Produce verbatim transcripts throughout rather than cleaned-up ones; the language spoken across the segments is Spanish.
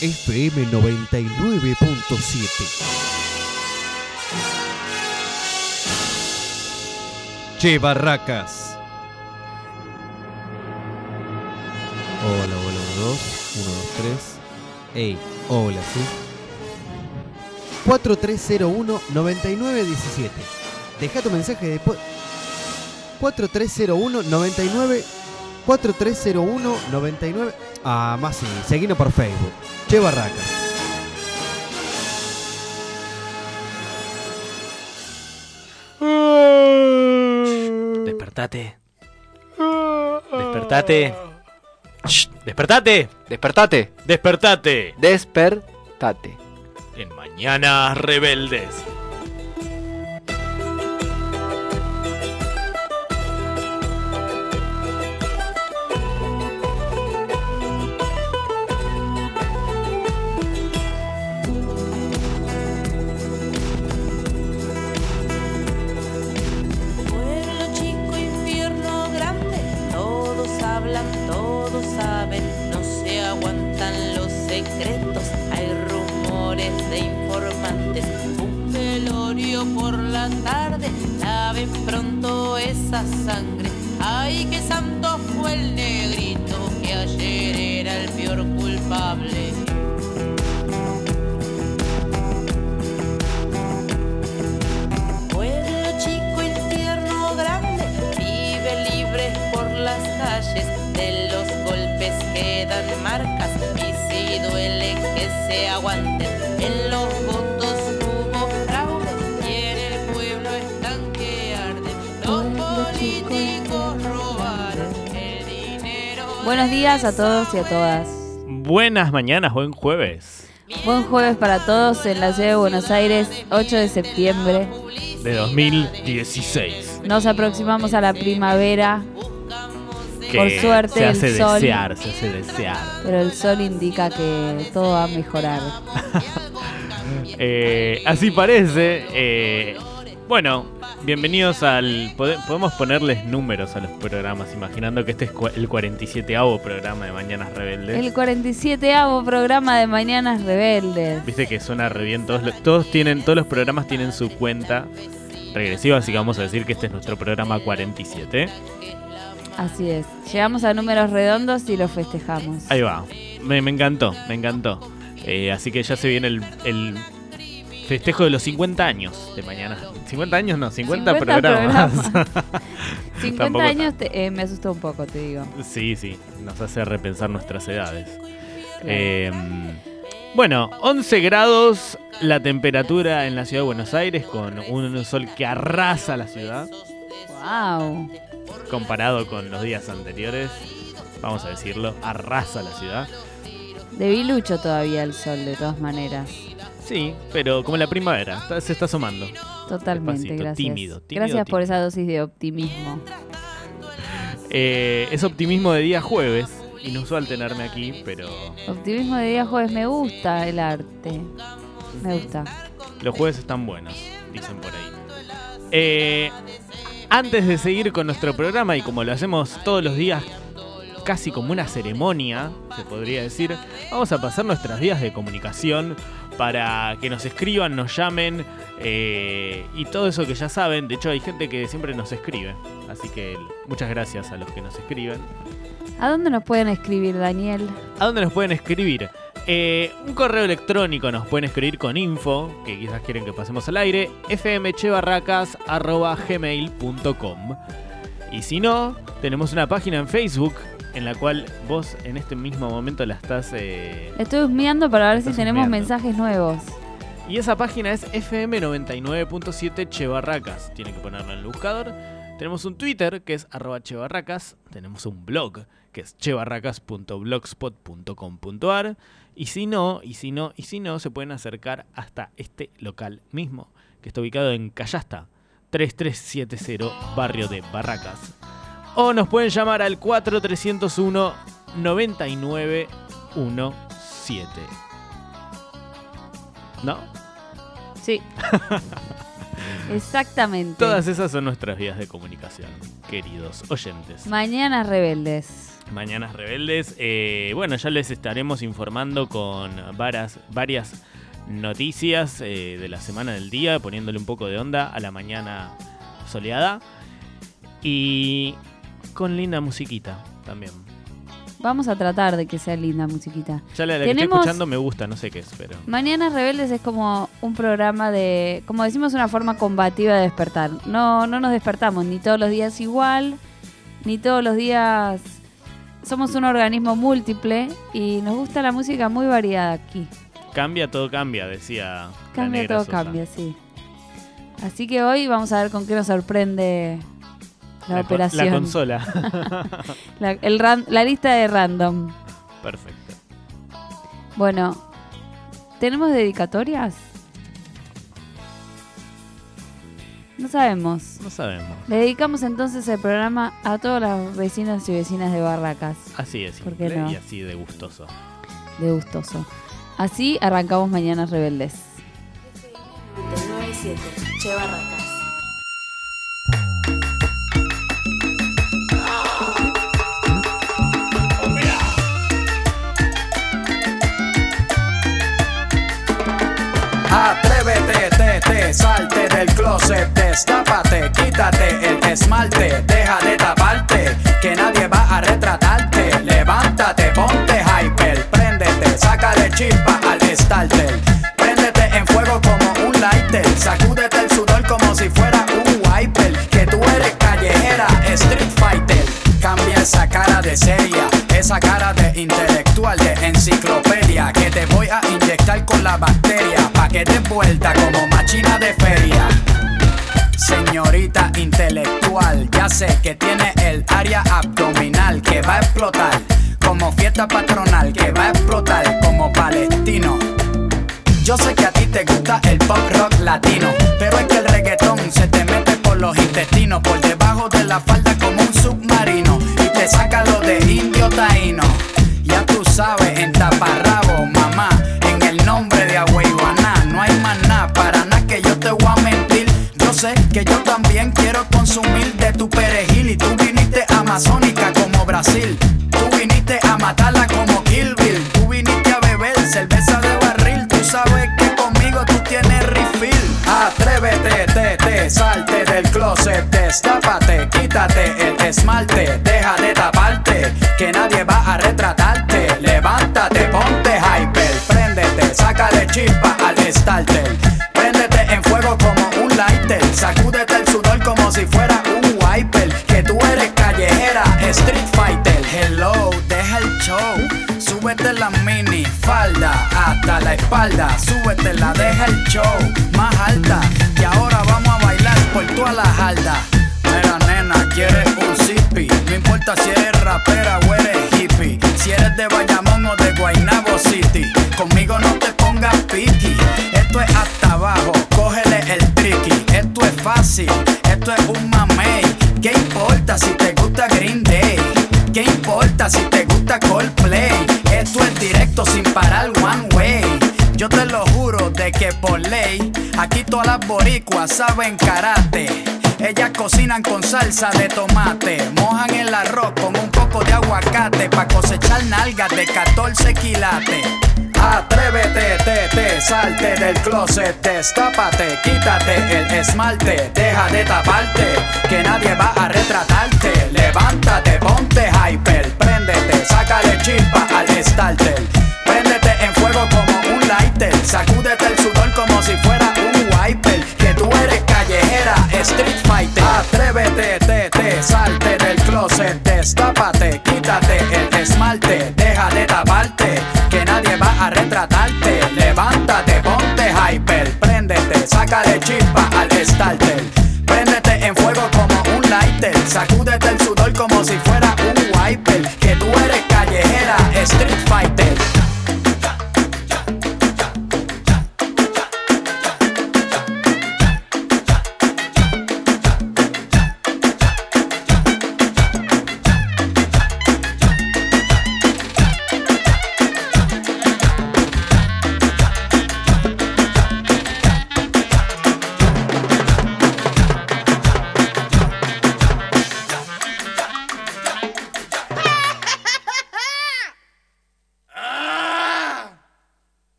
F M noventa y nueve punto siete. Che Barracas. Hola, hola, uno, dos, uno, dos, tres. Ey, hola, sí. cuatro tres cero uno, nueve nueve uno siete. Deja tu mensaje después. cuatro tres cero uno, nueve nueve. cuatro tres cero uno, nueve nueve. Ah, más sí. Seguinos por Facebook. Che Barracas. Despertate. Despertate. Shh, despertate. Despertate. Despertate. Despertate. En Mañanas Rebeldes. Sangre, ay, qué santo fue el negrito que ayer era el peor culpable. Pueblo chico, infierno grande, vive libre por las calles, de los golpes quedan marcas y si duele que se aguanten. En los votos hubo fraude y en el pueblo están que arden los políticos robaron el dinero. Buenos días a todos y a todas. Buenas mañanas, buen jueves. Buen jueves para todos en la ciudad de Buenos Aires, ocho de septiembre de dos mil dieciséis. Nos aproximamos a la primavera. Que por suerte se hace el sol, desear, se hace desear. Pero el sol indica que todo va a mejorar. eh, así parece. Eh, bueno, bienvenidos al... Podemos ponerles números a los programas, imaginando que este es el cuarenta y sieteavo programa de Mañanas Rebeldes. El cuarenta y sieteavo programa de Mañanas Rebeldes. Viste que suena re bien. Todos, todos, tienen, todos los programas tienen su cuenta regresiva, así que vamos a decir que este es nuestro programa cuarenta y siete. Así es. Llegamos a números redondos y los festejamos. Ahí va. Me, me encantó, me encantó. Eh, así que ya se viene el, el festejo de los cincuenta años de Mañana. ¿cincuenta años? No, cincuenta, cincuenta programas. programas. cincuenta Tampoco años te, eh, me asustó un poco, te digo. Sí, sí. Nos hace repensar nuestras edades. Claro. Eh, bueno, once grados la temperatura en la ciudad de Buenos Aires con un sol que arrasa la ciudad. ¡Wow! Comparado con los días anteriores, vamos a decirlo, arrasa la ciudad. Debilucho todavía el sol, de todas maneras. Sí, pero como la primavera, está, se está asomando. Totalmente, despacito, gracias. Tímido, tímido. Gracias tímido. por esa dosis de optimismo. Eh, es optimismo de día jueves, inusual tenerme aquí, pero... Optimismo de día jueves, me gusta el arte. Me gusta. Los jueves están buenos, dicen por ahí. Eh... Antes de seguir con nuestro programa, y como lo hacemos todos los días, casi como una ceremonia, se podría decir, vamos a pasar nuestras vías de comunicación para que nos escriban, nos llamen eh, y todo eso que ya saben. De hecho, hay gente que siempre nos escribe, así que muchas gracias a los que nos escriben. ¿A dónde nos pueden escribir, Daniel? ¿A dónde nos pueden escribir? Eh, un correo electrónico nos pueden escribir con info, que quizás quieren que pasemos al aire, f m che barracas arroba gmail punto com. Y si no, tenemos una página en Facebook en la cual vos en este mismo momento la estás... Eh, Estoy husmeando para ver si tenemos husmeando. mensajes nuevos. Y esa página es f m noventa y nueve punto siete Che Barracas. Tienen que ponerlo en el buscador. Tenemos un Twitter que es arroba Che Barracas. Tenemos un blog que es che barracas punto blogspot punto com punto a r. Y si no, y si no, y si no, se pueden acercar hasta este local mismo, que está ubicado en Callasta, tres tres siete cero, barrio de Barracas. O nos pueden llamar al cuatro tres cero uno, nueve nueve uno siete. ¿No? Sí. Exactamente. Todas esas son nuestras vías de comunicación, queridos oyentes. Mañanas rebeldes. Mañanas rebeldes. Eh, bueno, ya les estaremos informando con varias, varias noticias eh, de la semana del día, poniéndole un poco de onda a la mañana soleada. Y con linda musiquita también. Vamos a tratar de que sea linda musiquita. Ya la, la que estoy Tenemos- escuchando me gusta, no sé qué es, pero... Mañanas Rebeldes es como un programa de, como decimos, una forma combativa de despertar. No, no nos despertamos ni todos los días igual, ni todos los días... Somos un organismo múltiple y nos gusta la música muy variada aquí. Cambia, todo cambia, decía la Cambia, negra todo Sosa. cambia, sí. Así que hoy vamos a ver con qué nos sorprende la, La co- operación. La consola. La, el ran- la lista de random. Perfecto. Bueno, ¿tenemos dedicatorias? No sabemos. No sabemos. Le dedicamos entonces el programa a todos los vecinos y vecinas de Barracas, Así de ¿Por qué simple no? y así de gustoso. de gustoso. Así arrancamos Mañanas Rebeldes. noventa y nueve punto siete Che Barracas. Atrévete, te, te, salte del closet, destápate, quítate el esmalte, deja de taparte, que nadie va a retratarte. Levántate, ponte hyper, préndete, sácale chispa al starter. Préndete en fuego como un lighter, sacúdete el sudor como si fuera un wiper. Que tú eres callejera, street fighter. Cambia esa cara de seria, esa cara de intelectual, de enciclopedia, que te voy a inyectar con la bacteria, pa' que te vuelta como machina de feria. Señorita intelectual, ya sé que tiene el área abdominal que va a explotar como fiesta patronal, que va a explotar como palestino. Yo sé que a ti te gusta el pop rock latino, pero es que el reggaetón se te mete por los intestinos, por debajo de la falda como un submarino, y te saca lo de indio taíno. Ya tú sabes, en taparrabo, mamá, en el nombre de Agüeyuaná, no hay más nada, para nada que yo te voy a mentir. Yo sé que yo también quiero consumir de tu perejil, y tú viniste amazónica como Brasil, tú viniste a matarla como Kill Bill, tú viniste a beber cerveza de barril, tú sabes que conmigo tú tienes refill. Atrévete, te, te, salte del closet, destápate, quítate el esmalte, deja de taparte, que nadie va a retratarte. Levántate, ponte hyper, préndete, sácale chispa al starter. Préndete en fuego como un lighter, sacúdete el sudor como si fuera un wiper. Que tú eres callejera, street fighter. Hello, deja el show, súbete la mini falda hasta la espalda, súbetela, deja el show más alta, y ahora vamos a bailar por toda la jarda. Mira nena, quieres un zippy, no importa si eres rapera o eres hippie, si eres de Bayamón o de Guaynabo City, conmigo no te pongas piqui. Esto es hasta abajo, cógele el tricky, esto es fácil, esto es un mamey. ¿Qué importa si te gusta Green Day? ¿Qué importa si te gusta Coldplay? Esto es directo sin parar one way. Yo te lo juro de que por ley, aquí todas las boricuas saben karate. Ellas cocinan con salsa de tomate, mojan el arroz con un poco de aguacate, pa' cosechar nalgas de catorce quilates. Atrévete, te, te, salte del closet, destápate, quítate el esmalte, deja de taparte, que nadie va a retratarte. Levántate, ponte hyper, préndete, sácale chispa al starter. Préndete en fuego como un lighter, sacúdete el sudor como si fuera un wiper. Que tú eres callejera, street fighter. Atrévete, te, te, salte del closet, destápate, quítate el esmalte, deja de taparte, que nadie va a retratarte. Levántate, ponte hyper, préndete, sácale chispa al starter. Préndete en fuego como un lighter, sacúdete el sudor como si fuera un wiper. Que tú eres callejera, street fighter.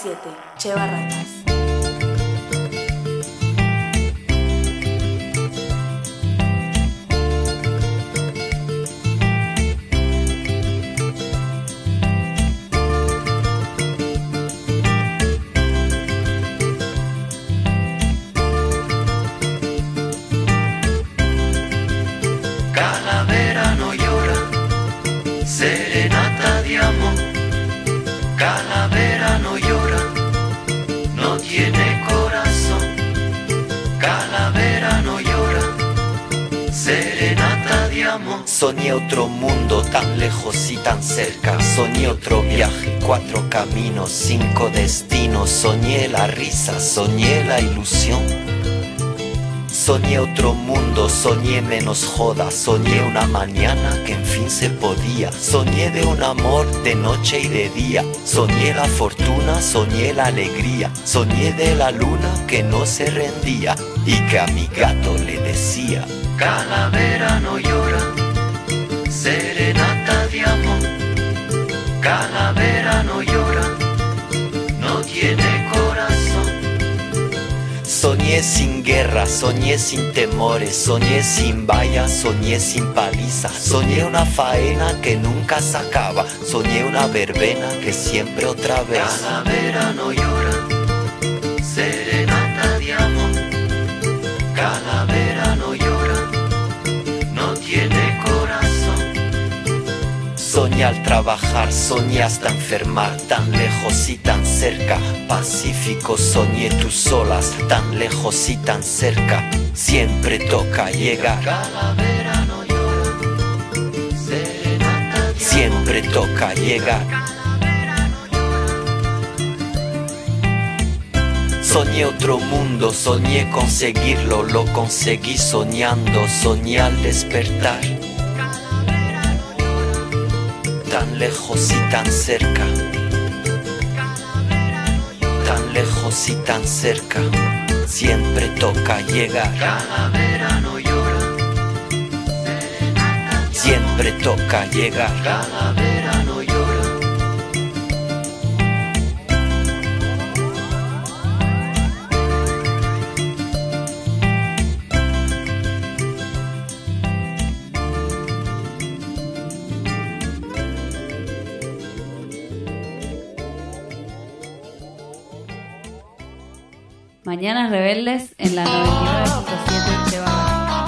siete, Che Barracas. Calavera no llora, serenata de amor. Calavera no llora, no tiene corazón. Calavera no llora, serenata de amor. Soñé otro mundo tan lejos y tan cerca. Soñé otro viaje, cuatro caminos, cinco destinos. Soñé la risa, soñé la ilusión. Soñé otro mundo, soñé menos joda. Soñé una mañana que en fin se podía. Soñé de un amor de noche y de día. Soñé la fortuna, soñé la alegría. Soñé de la luna que no se rendía y que a mi gato le decía: Calavera no llora, serenata de amor. Calavera no llora, no tiene corazón. Soñé sin guerra, soñé sin temores, soñé sin vallas, soñé sin paliza. Soñé una faena que nunca se acaba, soñé una verbena que siempre otra vez. Calavera no llora, serenata de amor. Calavera no llora, no tiene corazón. Soñé al trabajar, soñé hasta enfermar, tan lejos y tan cerca. Pacífico, soñé tus olas, tan lejos y tan cerca. Siempre toca llegar. Calavera no llora, serenata de amor. Siempre toca llegar. Calavera no llora. Soñé otro mundo, soñé conseguirlo, lo conseguí soñando, soñé al despertar. Tan lejos y tan cerca, tan lejos y tan cerca, siempre toca llegar. Calavera no llora, siempre toca llegar. Calavera no llora. Mañanas Rebeldes en la noventa y nueve punto siete Che Barracas.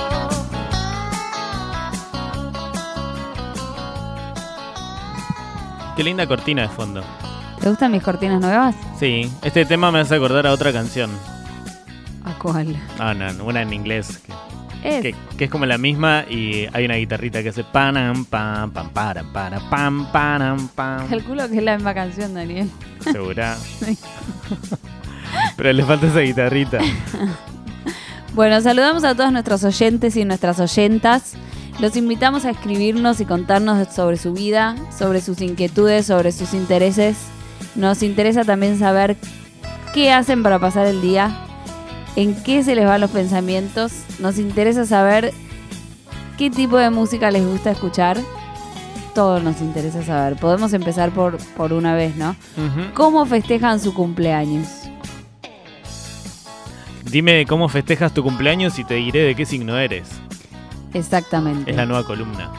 Qué linda cortina de fondo. ¿Te gustan mis cortinas nuevas? Sí, este tema me hace acordar a otra canción. ¿A cuál? Ah, no, una en inglés. Que, Es. que, que es como la misma y hay una guitarrita que hace panam, pam, pam, param, para, pam, panam, pam. Calculo que es la misma canción, Daniel. ¿Segura? Sí. Pero le falta esa guitarrita. Bueno, saludamos a todos nuestros oyentes y nuestras oyentas. Los invitamos a escribirnos y contarnos sobre su vida, sobre sus inquietudes, sobre sus intereses. Nos interesa también saber qué hacen para pasar el día, en qué se les van los pensamientos. Nos interesa saber qué tipo de música les gusta escuchar. Todo nos interesa saber. Podemos empezar por, por una vez, ¿no? Uh-huh. ¿Cómo festejan su cumpleaños? Dime cómo festejas tu cumpleaños y te diré de qué signo eres. Exactamente. Es la nueva columna.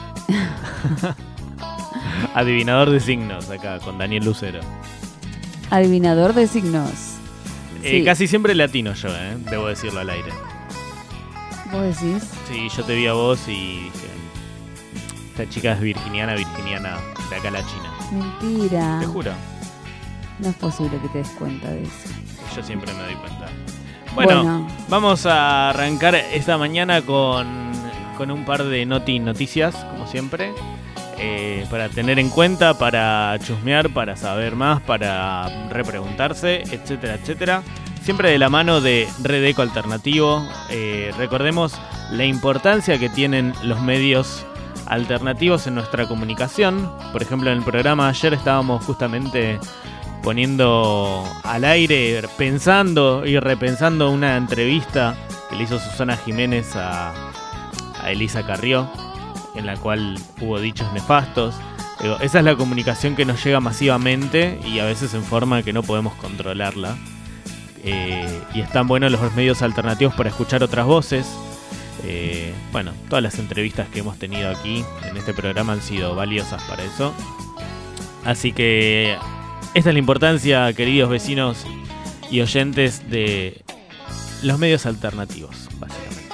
Adivinador de signos acá con Daniel Lucero. Adivinador de signos. Eh, Sí. Casi siempre latino yo, eh, debo decirlo al aire. ¿Vos decís? Sí, yo te vi a vos y dije, esta chica es virginiana, virginiana de acá a la China. Mentira. Te juro, No es posible que te des cuenta de eso. yo siempre me doy cuenta. Bueno, Bueno. vamos a arrancar esta mañana con, con un par de noti noticias, como siempre, eh, para tener en cuenta, para chusmear, para saber más, para repreguntarse, etcétera, etcétera. Siempre de la mano de Red Eco Alternativo. Eh, recordemos la importancia que tienen los medios alternativos en nuestra comunicación. Por ejemplo, en el programa de ayer estábamos justamente poniendo al aire, pensando y repensando una entrevista que le hizo Susana Jiménez a, a Elisa Carrió, en la cual hubo dichos nefastos. Digo, esa es la comunicación que nos llega masivamente y a veces en forma que no podemos controlarla. Eh, y están buenos los medios alternativos para escuchar otras voces. Eh, bueno, todas las entrevistas que hemos tenido aquí en este programa han sido valiosas para eso. Así que esta es la importancia, queridos vecinos y oyentes, de los medios alternativos, básicamente.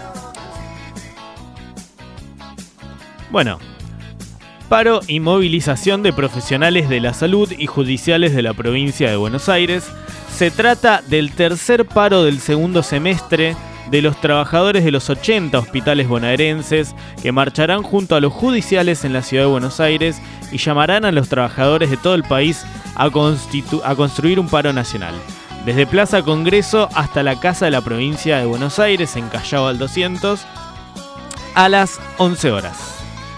Bueno, paro y movilización de profesionales de la salud y judiciales de la provincia de Buenos Aires. Se trata del tercer paro del segundo semestre de los trabajadores de los ochenta hospitales bonaerenses que marcharán junto a los judiciales en la ciudad de Buenos Aires y llamarán a los trabajadores de todo el país a, constitu- a construir un paro nacional. Desde Plaza Congreso hasta la Casa de la Provincia de Buenos Aires, en Callao al doscientos, a las once horas.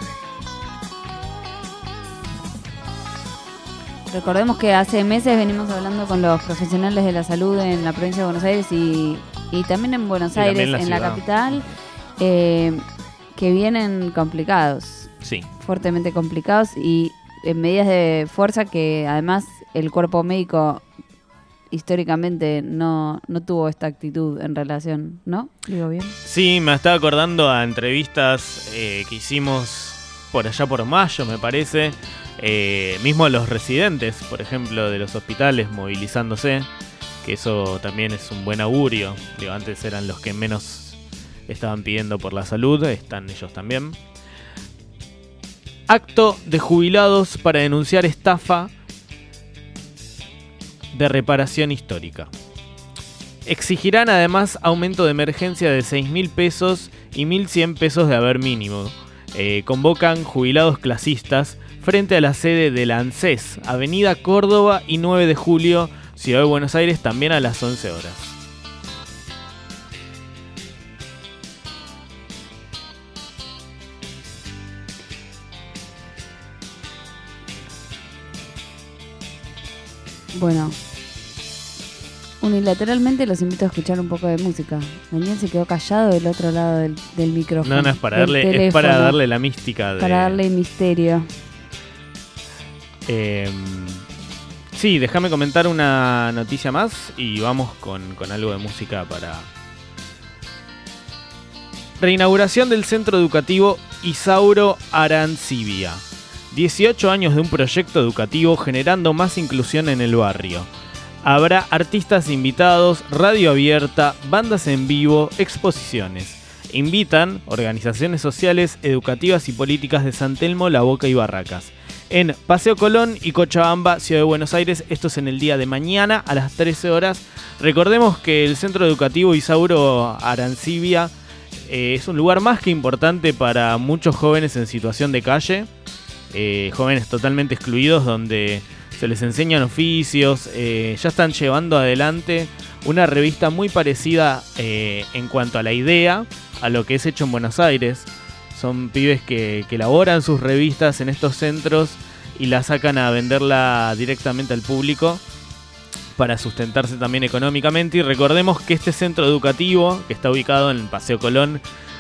Recordemos que hace meses venimos hablando con los profesionales de la salud en la provincia de Buenos Aires y, y también en Buenos Y Aires, también en la en la ciudad. capital, eh, que vienen complicados, Sí. fuertemente complicados y en medidas de fuerza que además el cuerpo médico históricamente no, no tuvo esta actitud en relación, ¿no? ¿Digo bien? Sí, me estaba acordando a entrevistas eh, que hicimos por allá por mayo, me parece. Eh, mismo los residentes, por ejemplo, de los hospitales movilizándose, que eso también es un buen augurio. Digo, antes eran los que menos estaban pidiendo por la salud, están ellos también. Acto de jubilados para denunciar estafa de reparación histórica. Exigirán además aumento de emergencia de seis mil pesos y mil cien pesos de haber mínimo. Eh, convocan jubilados clasistas frente a la sede de la ANSES, Avenida Córdoba y nueve de julio, Ciudad de Buenos Aires, también a las once horas. Bueno, unilateralmente los invito a escuchar un poco de música. Daniel se quedó callado del otro lado del, del micrófono. No, no, es para, del darle, es teléfono, para darle la mística de... para darle misterio. Eh, sí, déjame comentar una noticia más y vamos con, con algo de música para... Reinauguración del Centro Educativo Isauro Arancibia. dieciocho años de un proyecto educativo generando más inclusión en el barrio. Habrá artistas invitados, radio abierta, bandas en vivo, exposiciones. Invitan organizaciones sociales, educativas y políticas de San Telmo, La Boca y Barracas. En Paseo Colón y Cochabamba, Ciudad de Buenos Aires. Esto es en el día de mañana a las trece horas. Recordemos que el Centro Educativo Isauro Arancibia eh, es un lugar más que importante para muchos jóvenes en situación de calle. Eh, jóvenes totalmente excluidos, donde se les enseñan oficios. Eh, ya están llevando adelante una revista muy parecida eh, en cuanto a la idea a lo que es hecho en Buenos Aires. Son pibes que, que elaboran sus revistas en estos centros y la sacan a venderla directamente al público para sustentarse también económicamente. Y recordemos que este centro educativo, que está ubicado en el Paseo Colón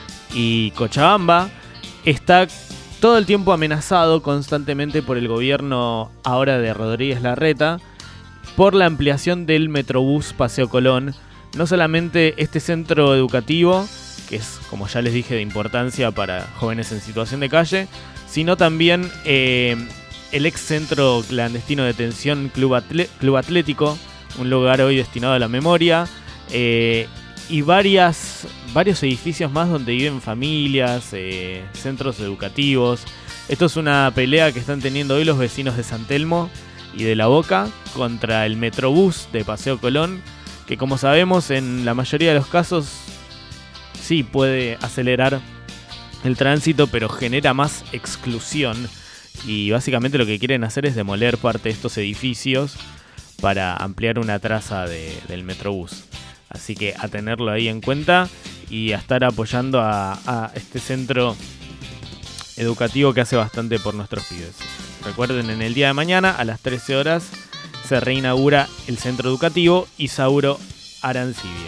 y Cochabamba, está todo el tiempo amenazado constantemente por el gobierno ahora de Rodríguez Larreta por la ampliación del Metrobús Paseo Colón. No solamente este centro educativo, que es, como ya les dije, de importancia para jóvenes en situación de calle, sino también eh, el ex centro clandestino de detención Club, Atle- Club Atlético, un lugar hoy destinado a la memoria, eh, y varias, varios edificios más donde viven familias, eh, centros educativos. Esto es una pelea que están teniendo hoy los vecinos de San Telmo y de La Boca contra el Metrobús de Paseo Colón, que, como sabemos, en la mayoría de los casos sí puede acelerar el tránsito, pero genera más exclusión. Y básicamente lo que quieren hacer es demoler parte de estos edificios para ampliar una traza de, del Metrobús. Así que a tenerlo ahí en cuenta y a estar apoyando a, a este centro educativo que hace bastante por nuestros pibes. Recuerden, en el día de mañana a las trece horas se reinaugura el centro educativo Isauro Arancibia.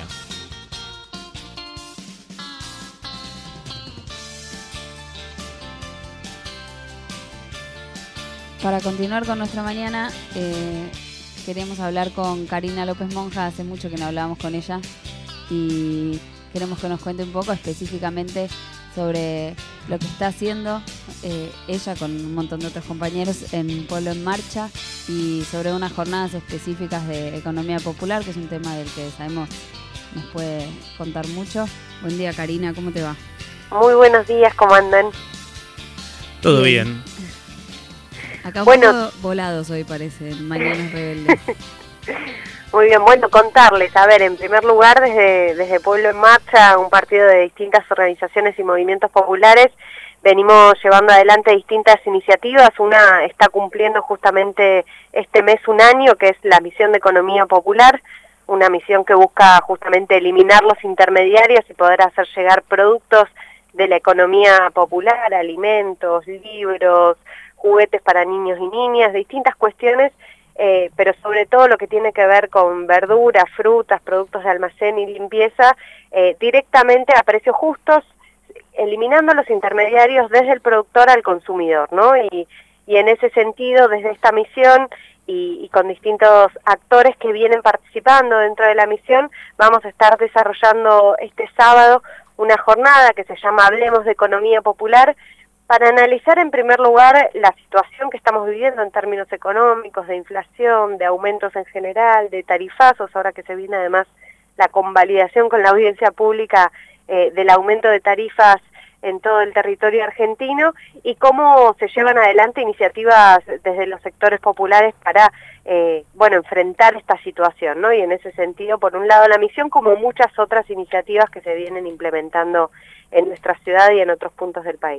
para continuar con nuestra mañana, eh, queremos hablar con Karina López Monja. Hace mucho que no hablábamos con ella y queremos que nos cuente un poco específicamente sobre lo que está haciendo eh, ella con un montón de otros compañeros en Pueblo en Marcha y sobre unas jornadas específicas de economía popular, que es un tema del que sabemos nos puede contar mucho. Buen día, Karina, ¿cómo te va? Muy buenos días, ¿cómo andan? Todo bien. bien. Acá un bueno, poco volados hoy parecen, mañanas rebeldes. Muy bien, bueno, contarles, a ver, en primer lugar, desde, desde Pueblo en Marcha, un partido de distintas organizaciones y movimientos populares, venimos llevando adelante distintas iniciativas. Una está cumpliendo justamente este mes un año, que es la misión de economía popular, una misión que busca justamente eliminar los intermediarios y poder hacer llegar productos de la economía popular, alimentos, libros, juguetes para niños y niñas, distintas cuestiones, eh, pero sobre todo lo que tiene que ver con verduras, frutas, productos de almacén y limpieza, eh, directamente a precios justos, eliminando los intermediarios desde el productor al consumidor, ¿no? Y, y en ese sentido, desde esta misión y, y con distintos actores que vienen participando dentro de la misión, vamos a estar desarrollando este sábado una jornada que se llama Hablemos de Economía Popular, para analizar en primer lugar la situación que estamos viviendo en términos económicos, de inflación, de aumentos en general, de tarifazos, ahora que se viene además la convalidación con la audiencia pública eh, del aumento de tarifas en todo el territorio argentino, y cómo se llevan adelante iniciativas desde los sectores populares para eh, bueno, enfrentar esta situación, ¿no? Y en ese sentido, por un lado la misión, como muchas otras iniciativas que se vienen implementando en nuestra ciudad y en otros puntos del país.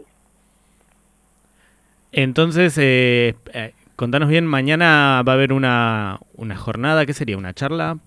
Entonces, eh, eh, contanos bien, mañana va a haber una, una jornada, ¿qué sería? ¿Una charla?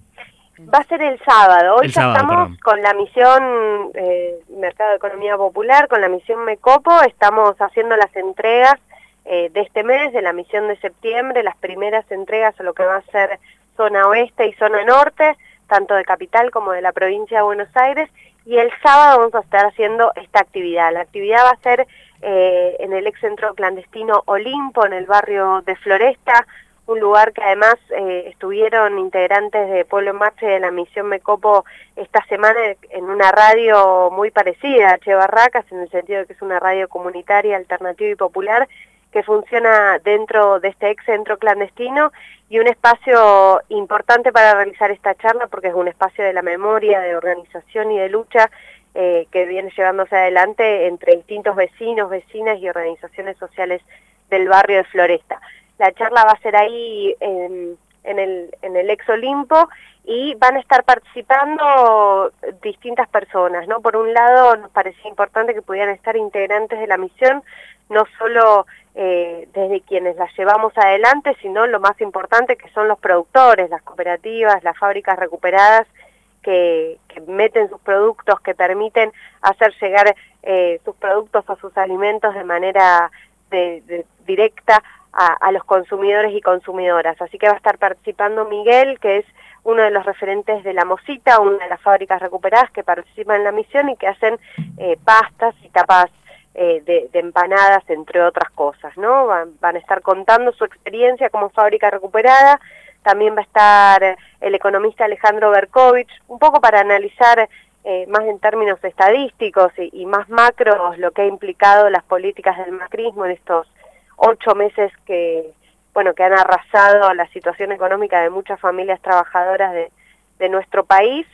Va a ser el sábado. Hoy el ya sábado, estamos perdón. con la misión eh, Mercado de Economía Popular, con la misión Mecopo, estamos haciendo las entregas eh, de este mes, de la misión de septiembre, las primeras entregas a lo que va a ser zona oeste y zona norte, tanto de Capital como de la provincia de Buenos Aires, y el sábado vamos a estar haciendo esta actividad. La actividad va a ser eh, en el ex centro clandestino Olimpo, en el barrio de Floresta, un lugar que además eh, estuvieron integrantes de Pueblo en Marcha y de la misión Mecopo esta semana en una radio muy parecida a Che Barracas, en el sentido de que es una radio comunitaria, alternativa y popular, que funciona dentro de este ex centro clandestino, y un espacio importante para realizar esta charla porque es un espacio de la memoria, de organización y de lucha eh, que viene llevándose adelante entre distintos vecinos, vecinas y organizaciones sociales del barrio de Floresta. La charla va a ser ahí en, en, el, en el ex Olimpo, y van a estar participando distintas personas, ¿no? Por un lado, nos parecía importante que pudieran estar integrantes de la misión, no solo eh, desde quienes la llevamos adelante, sino lo más importante, que son los productores, las cooperativas, las fábricas recuperadas, que, que meten sus productos, que permiten hacer llegar eh, sus productos o sus alimentos de manera de, de, directa a, a los consumidores y consumidoras. Así que va a estar participando Miguel, que es uno de los referentes de La Mosita, una de las fábricas recuperadas que participan en la misión y que hacen eh, pastas y tapas eh, de, de empanadas, entre otras cosas, ¿no? Van, van a estar contando su experiencia como fábrica recuperada. También va a estar el economista Alejandro Berkovich, un poco para analizar eh, más en términos estadísticos y, y más macros lo que ha implicado las políticas del macrismo en estos ocho meses que, bueno, que han arrasado la situación económica de muchas familias trabajadoras de, de nuestro país.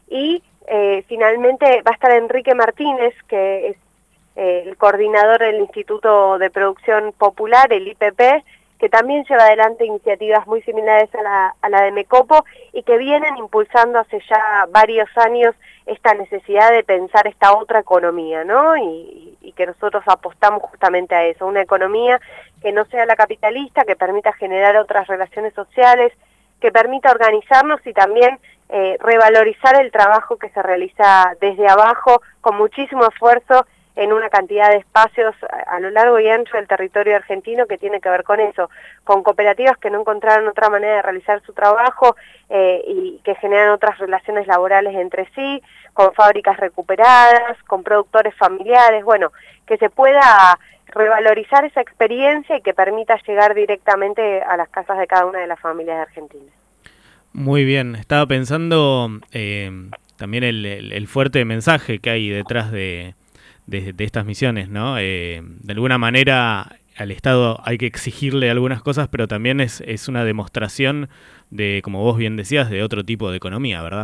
Y eh, finalmente va a estar Enrique Martínez, que es eh, el coordinador del Instituto de Producción Popular, el I P P, que también lleva adelante iniciativas muy similares a la, a la de Mecopo y que vienen impulsando hace ya varios años esta necesidad de pensar esta otra economía, ¿no? Y, y que nosotros apostamos justamente a eso, una economía que no sea la capitalista, que permita generar otras relaciones sociales, que permita organizarnos y también eh, revalorizar el trabajo que se realiza desde abajo con muchísimo esfuerzo en una cantidad de espacios a lo largo y ancho del territorio argentino que tiene que ver con eso, con cooperativas que no encontraron otra manera de realizar su trabajo eh, y que generan otras relaciones laborales entre sí, con fábricas recuperadas, con productores familiares, bueno, que se pueda revalorizar esa experiencia y que permita llegar directamente a las casas de cada una de las familias de Argentina. Muy bien, estaba pensando eh, también el, el, el fuerte mensaje que hay detrás de, de, de estas misiones, ¿no? Eh, de alguna manera al Estado hay que exigirle algunas cosas, pero también es, es una demostración de, como vos bien decías, de otro tipo de economía, ¿verdad?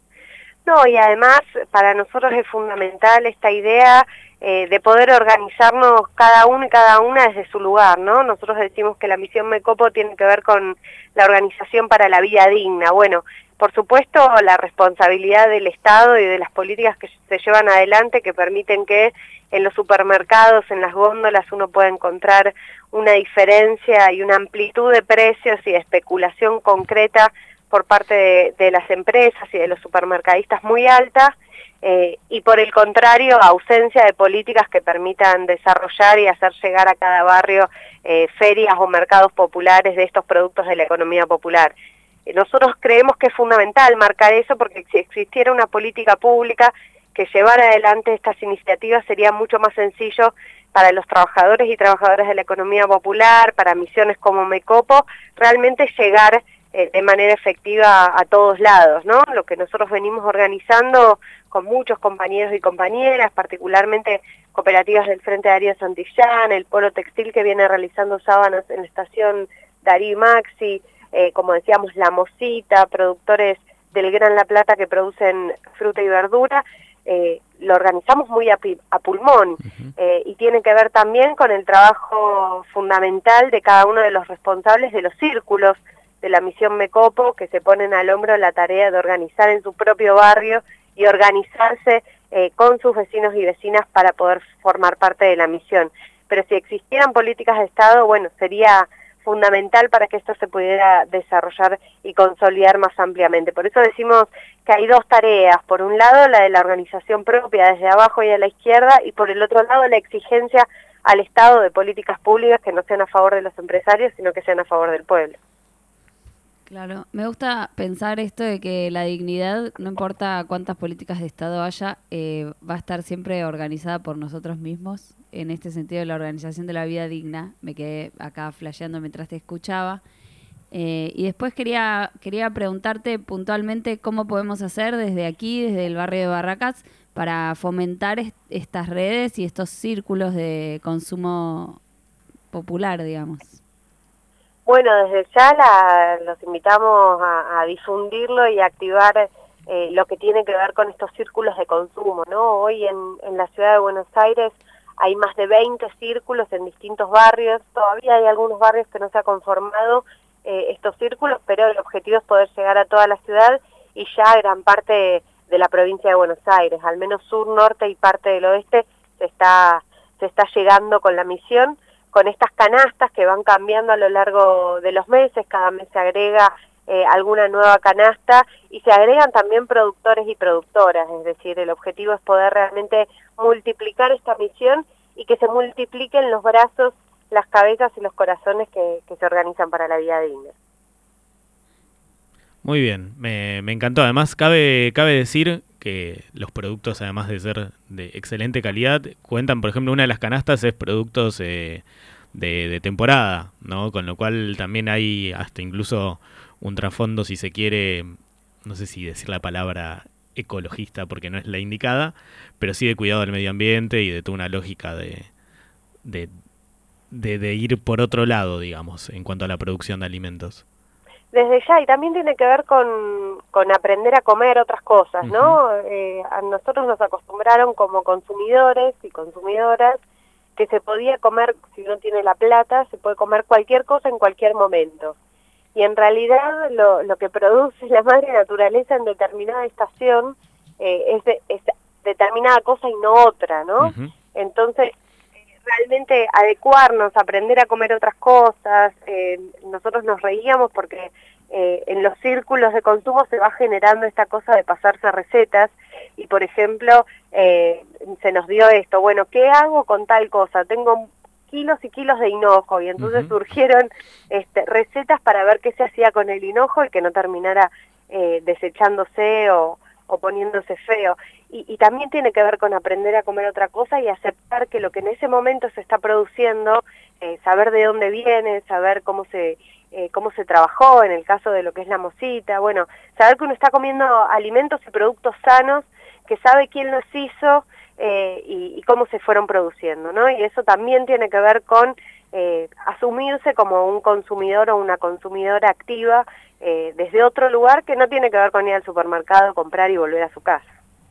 No, y además para nosotros es fundamental esta idea eh, de poder organizarnos cada uno y cada una desde su lugar, ¿no? Nosotros decimos que la misión Me Copo tiene que ver con la organización para la vida digna. Bueno, por supuesto la responsabilidad del Estado y de las políticas que se llevan adelante que permiten que en los supermercados, en las góndolas, uno pueda encontrar una diferencia y una amplitud de precios y de especulación concreta por parte de, de las empresas y de los supermercadistas muy alta, eh, y por el contrario, ausencia de políticas que permitan desarrollar y hacer llegar a cada barrio eh, ferias o mercados populares de estos productos de la economía popular. Eh, nosotros creemos que es fundamental marcar eso porque si existiera una política pública que llevara adelante estas iniciativas sería mucho más sencillo para los trabajadores y trabajadoras de la economía popular, para misiones como Me Copo, realmente llegar eh, de manera efectiva a, a todos lados, ¿no? Lo que nosotros venimos organizando con muchos compañeros y compañeras, particularmente cooperativas del Frente Darío Santillán, el Polo Textil que viene realizando sábanas en la estación Darío y Maxi, eh, como decíamos, La Mosita, productores del Gran La Plata que producen fruta y verdura, eh, lo organizamos muy a, a pulmón, uh-huh. eh, y tiene que ver también con el trabajo fundamental de cada uno de los responsables de los círculos de la misión Me Copo, que se ponen al hombro la tarea de organizar en su propio barrio y organizarse eh, con sus vecinos y vecinas para poder formar parte de la misión. Pero si existieran políticas de Estado, bueno, sería fundamental para que esto se pudiera desarrollar y consolidar más ampliamente. Por eso decimos que hay dos tareas, por un lado la de la organización propia desde abajo y a la izquierda, y por el otro lado la exigencia al Estado de políticas públicas que no sean a favor de los empresarios, sino que sean a favor del pueblo. Claro, me gusta pensar esto de que la dignidad, no importa cuántas políticas de Estado haya, eh, va a estar siempre organizada por nosotros mismos. En este sentido, la organización de la vida digna, me quedé acá flasheando mientras te escuchaba. Eh, y después quería, quería preguntarte puntualmente cómo podemos hacer desde aquí, desde el barrio de Barracas, para fomentar est- estas redes y estos círculos de consumo popular, digamos. Bueno, desde ya la, los invitamos a, a difundirlo y a activar eh, lo que tiene que ver con estos círculos de consumo, ¿no? Hoy en, en la ciudad de Buenos Aires hay más de veinte círculos en distintos barrios, todavía hay algunos barrios que no se ha conformado eh, estos círculos, pero el objetivo es poder llegar a toda la ciudad y ya gran parte de la provincia de Buenos Aires, al menos sur, norte y parte del oeste se está, se está llegando con la misión, con estas canastas que van cambiando a lo largo de los meses, cada mes se agrega eh, alguna nueva canasta y se agregan también productores y productoras, es decir, el objetivo es poder realmente multiplicar esta misión y que se multipliquen los brazos, las cabezas y los corazones que, que se organizan para la vida digna. Muy bien, me, me encantó. Además, cabe, cabe decir que los productos, además de ser de excelente calidad, cuentan, por ejemplo, una de las canastas es productos eh, de, de temporada, ¿no? Con lo cual también hay hasta incluso un trasfondo, si se quiere, no sé si decir la palabra ecologista porque no es la indicada, pero sí de cuidado del medio ambiente y de toda una lógica de, de, de, de ir por otro lado, digamos, en cuanto a la producción de alimentos. Desde ya, y también tiene que ver con, con aprender a comer otras cosas, ¿no? Uh-huh. Eh, a nosotros nos acostumbraron como consumidores y consumidoras que se podía comer, si uno tiene la plata, se puede comer cualquier cosa en cualquier momento. Y en realidad lo, lo que produce la madre naturaleza en determinada estación eh, es, de, es determinada cosa y no otra, ¿no? Uh-huh. Entonces, realmente adecuarnos, aprender a comer otras cosas. Eh, nosotros nos reíamos porque eh, en los círculos de consumo se va generando esta cosa de pasarse recetas y, por ejemplo, eh, se nos dio esto, bueno, ¿qué hago con tal cosa? Tengo kilos y kilos de hinojo y entonces uh-huh. surgieron este, recetas para ver qué se hacía con el hinojo y que no terminara eh, desechándose o, o poniéndose feo. Y, y también tiene que ver con aprender a comer otra cosa y aceptar que lo que en ese momento se está produciendo, eh, saber de dónde viene, saber cómo se, eh, cómo se trabajó, en el caso de lo que es la mosita, bueno, saber que uno está comiendo alimentos y productos sanos, que sabe quién los hizo eh, y, y cómo se fueron produciendo, ¿no? Y eso también tiene que ver con eh, asumirse como un consumidor o una consumidora activa eh, desde otro lugar que no tiene que ver con ir al supermercado, comprar y volver a su casa.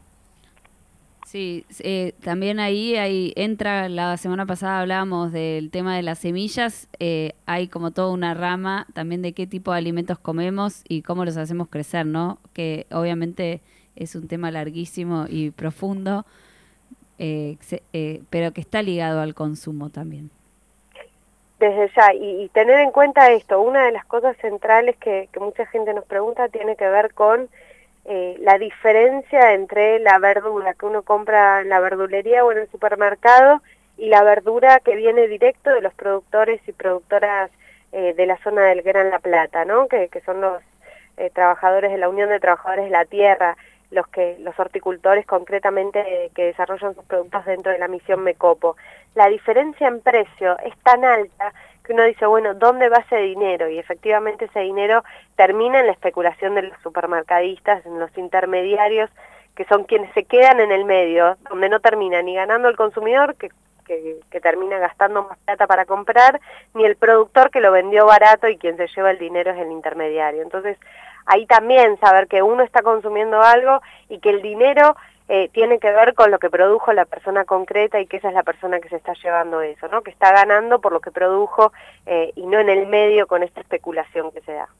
Sí, eh, también ahí, ahí entra, la semana pasada hablábamos del tema de las semillas, eh, hay como toda una rama también de qué tipo de alimentos comemos y cómo los hacemos crecer, ¿no? Que obviamente es un tema larguísimo y profundo, eh, se, eh, pero que está ligado al consumo también. Desde ya, y, y tener en cuenta esto, una de las cosas centrales que, que mucha gente nos pregunta tiene que ver con Eh, la diferencia entre la verdura que uno compra en la verdulería o en el supermercado y la verdura que viene directo de los productores y productoras eh, de la zona del Gran La Plata, ¿no? Que, que son los eh, trabajadores de la Unión de Trabajadores de la Tierra, los que los horticultores concretamente eh, que desarrollan sus productos dentro de la misión Mecopo. La diferencia en precio es tan alta que uno dice, bueno, ¿dónde va ese dinero? Y efectivamente ese dinero termina en la especulación de los supermercadistas, en los intermediarios, que son quienes se quedan en el medio, donde no termina ni ganando el consumidor, que, que, que termina gastando más plata para comprar, ni el productor que lo vendió barato y quien se lleva el dinero es el intermediario. Entonces, ahí también saber que uno está consumiendo algo y que el dinero Eh, tiene que ver con lo que produjo la persona concreta y que esa es la persona que se está llevando eso, ¿no? Que está ganando por lo que produjo eh, y no en el medio con esta especulación que se da.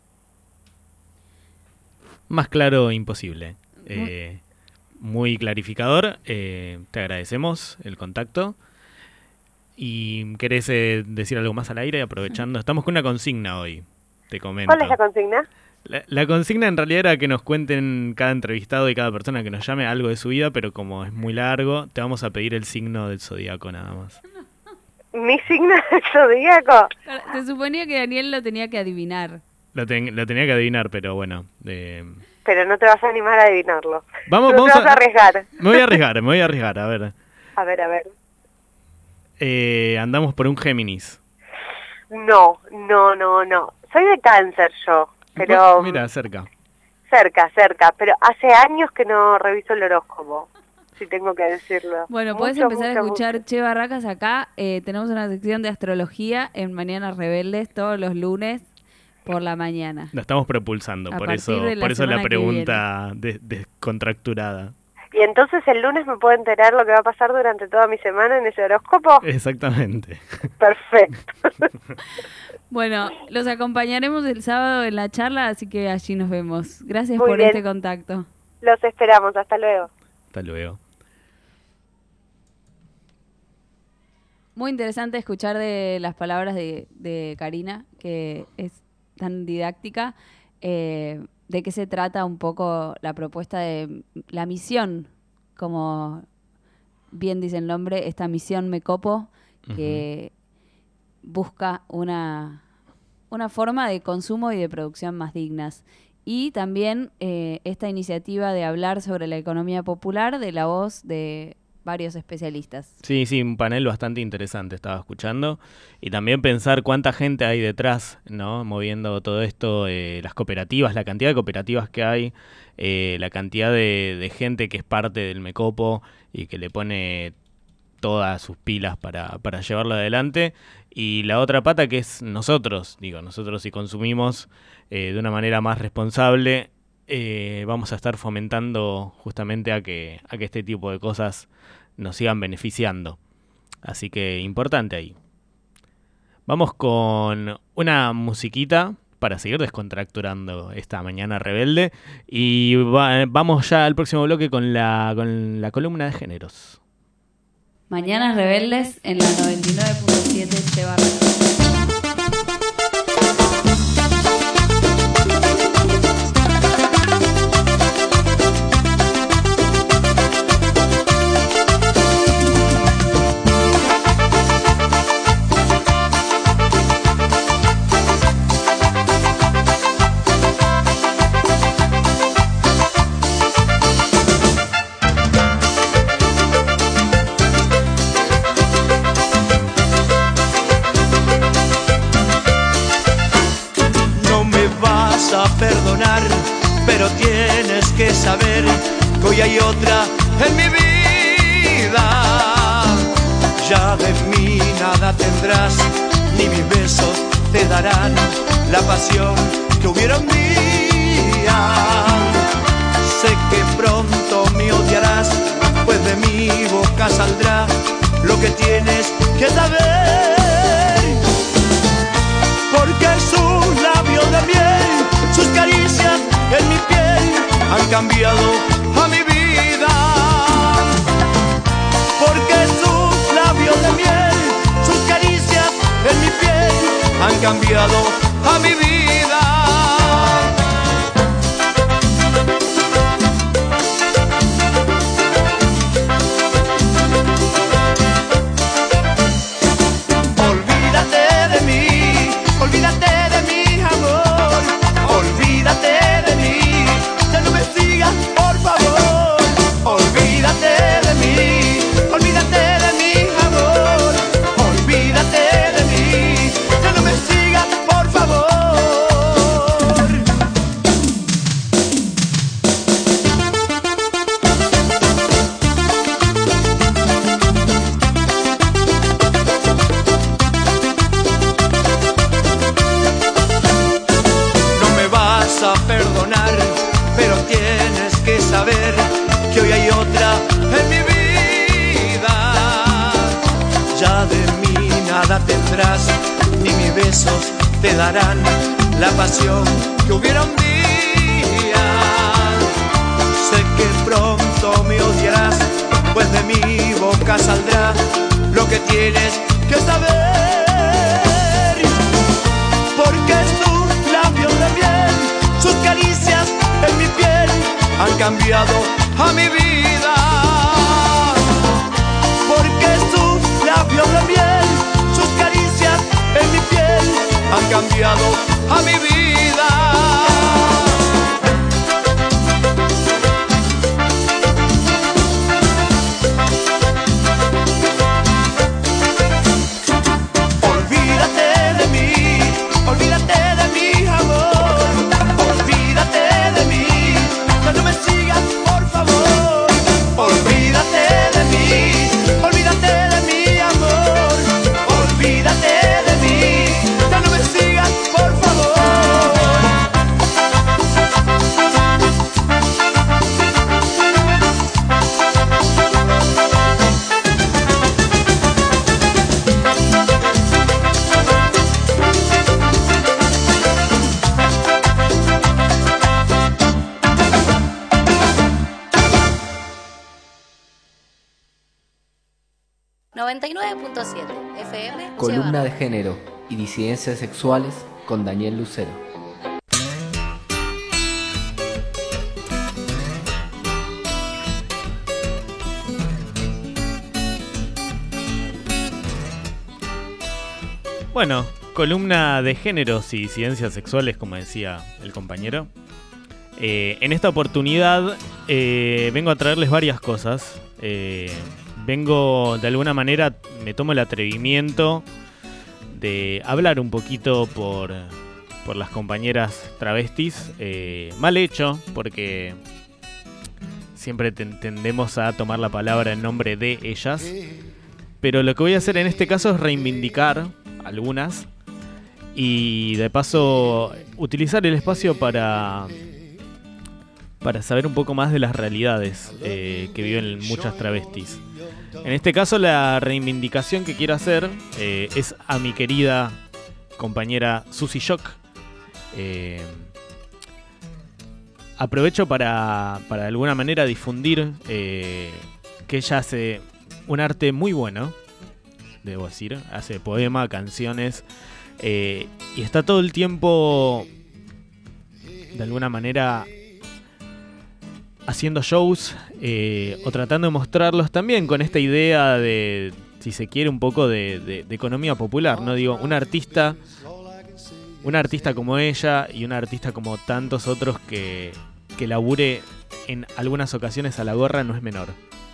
Más claro imposible. Eh, muy clarificador. Eh, te agradecemos el contacto. ¿Y querés eh, decir algo más al aire? Aprovechando. Estamos con una consigna hoy. Te comento. ¿Cuál es la consigna? La, la consigna en realidad era que nos cuenten cada entrevistado y cada persona que nos llame algo de su vida, pero como es muy largo, te vamos a pedir el signo del zodíaco nada más. ¿Mi signo del zodíaco? Se suponía que Daniel lo tenía que adivinar. Lo, ten, lo tenía que adivinar, pero bueno. Eh... Pero no te vas a animar a adivinarlo. Vamos, no vamos te vas a arriesgar. Me voy a arriesgar, me voy a arriesgar, a ver. A ver, a ver. Eh, andamos por un Géminis. No, no, no, no. Soy de Cáncer yo. Pero mira, cerca. Cerca, cerca, pero hace años que no reviso el horóscopo, si tengo que decirlo. Bueno, mucho, podés empezar mucho, a escuchar mucho. Che Barracas acá. Eh, tenemos una sección de astrología en Mañanas Rebeldes todos los lunes por la mañana. La estamos propulsando, A por partir eso de la por eso la semana que pregunta de- descontracturada. Y entonces el lunes me puedo enterar lo que va a pasar durante toda mi semana en ese horóscopo. Exactamente. Perfecto. Bueno, los acompañaremos el sábado en la charla, así que allí nos vemos. Gracias Muy por bien. este contacto. Los esperamos, hasta luego. Hasta luego. Muy interesante escuchar de las palabras de, de Karina, que es tan didáctica, eh, de qué se trata un poco la propuesta de la misión, como bien dice el nombre, esta misión Mecopo, que busca una, una forma de consumo y de producción más dignas. Y también eh, esta iniciativa de hablar sobre la economía popular de la voz de varios especialistas. Sí, sí, un panel bastante interesante estaba escuchando. Y también pensar cuánta gente hay detrás, ¿no? Moviendo todo esto, eh, las cooperativas, la cantidad de cooperativas que hay, eh, la cantidad de, de gente que es parte del Mecopo y que le pone todas sus pilas para, para llevarlo adelante. Y la otra pata que es nosotros, digo, nosotros si consumimos eh, de una manera más responsable, eh, vamos a estar fomentando justamente a que, a que este tipo de cosas nos sigan beneficiando. Así que importante ahí. Vamos con una musiquita para seguir descontracturando esta mañana rebelde. Y va, vamos ya al próximo bloque con la, con la columna de géneros. Mañanas Rebeldes en la noventa y nueve punto siete Che Barracas. pero tienes que saber que hoy hay otra en mi vida. Ya de mí nada tendrás, ni mis besos te darán la pasión que hubiera un día. Sé que pronto me odiarás, pues de mi boca saldrá lo que tienes que saber. Porque sus labios de miel, sus caricias en mi piel han cambiado a mi vida. Porque sus labios de miel, sus caricias en mi piel han cambiado a mi vida. Olvídate de mí, amor, olvídate de mí, ya no me sigas, por favor. Olvídate de mí, olvídate de mí, amor, olvídate de mí, ya no me sigas, por favor. A perdonar, pero tienes que saber que hoy hay otra en mi vida. Ya de mí nada tendrás, ni mis besos te darán la pasión que hubiera un día. Sé que pronto me odiarás, pues de mi boca saldrá lo que tienes que saber. Porque tus labios de miel, sus caricias en mi piel han cambiado a mi vida. Porque sus labios de miel, sus caricias en mi piel han cambiado a mi vida. Olvídate de mí, olvídate de mí, amor. Olvídate de mí, ya no me sigas, por favor. Olvídate de mí, olvídate de mí, amor. Olvídate de mí, ya no me sigas, por favor. noventa y nueve punto siete F M. Columna de género y disidencias sexuales con Daniel Lucero. Bueno, columna de géneros y disidencias sexuales, como decía el compañero. Eh, en esta oportunidad eh, vengo a traerles varias cosas. Eh, vengo, de alguna manera, me tomo el atrevimiento de hablar un poquito por, por las compañeras travestis. Eh, mal hecho, porque siempre ten- tendemos a tomar la palabra en nombre de ellas. Pero lo que voy a hacer en este caso es reivindicar algunas y de paso utilizar el espacio para, para saber un poco más de las realidades eh, que viven muchas travestis. En este caso la reivindicación que quiero hacer eh, es a mi querida compañera Susi Shock. Eh, aprovecho para, para de alguna manera difundir eh, que ella hace un arte muy bueno, debo decir, hace poema, canciones, eh, y está todo el tiempo de alguna manera haciendo shows eh, o tratando de mostrarlos también con esta idea de, si se quiere, un poco de, de, de economía popular, ¿no? Digo, un artista, una artista como ella y un artista como tantos otros que, que labure en algunas ocasiones a la gorra no es menor.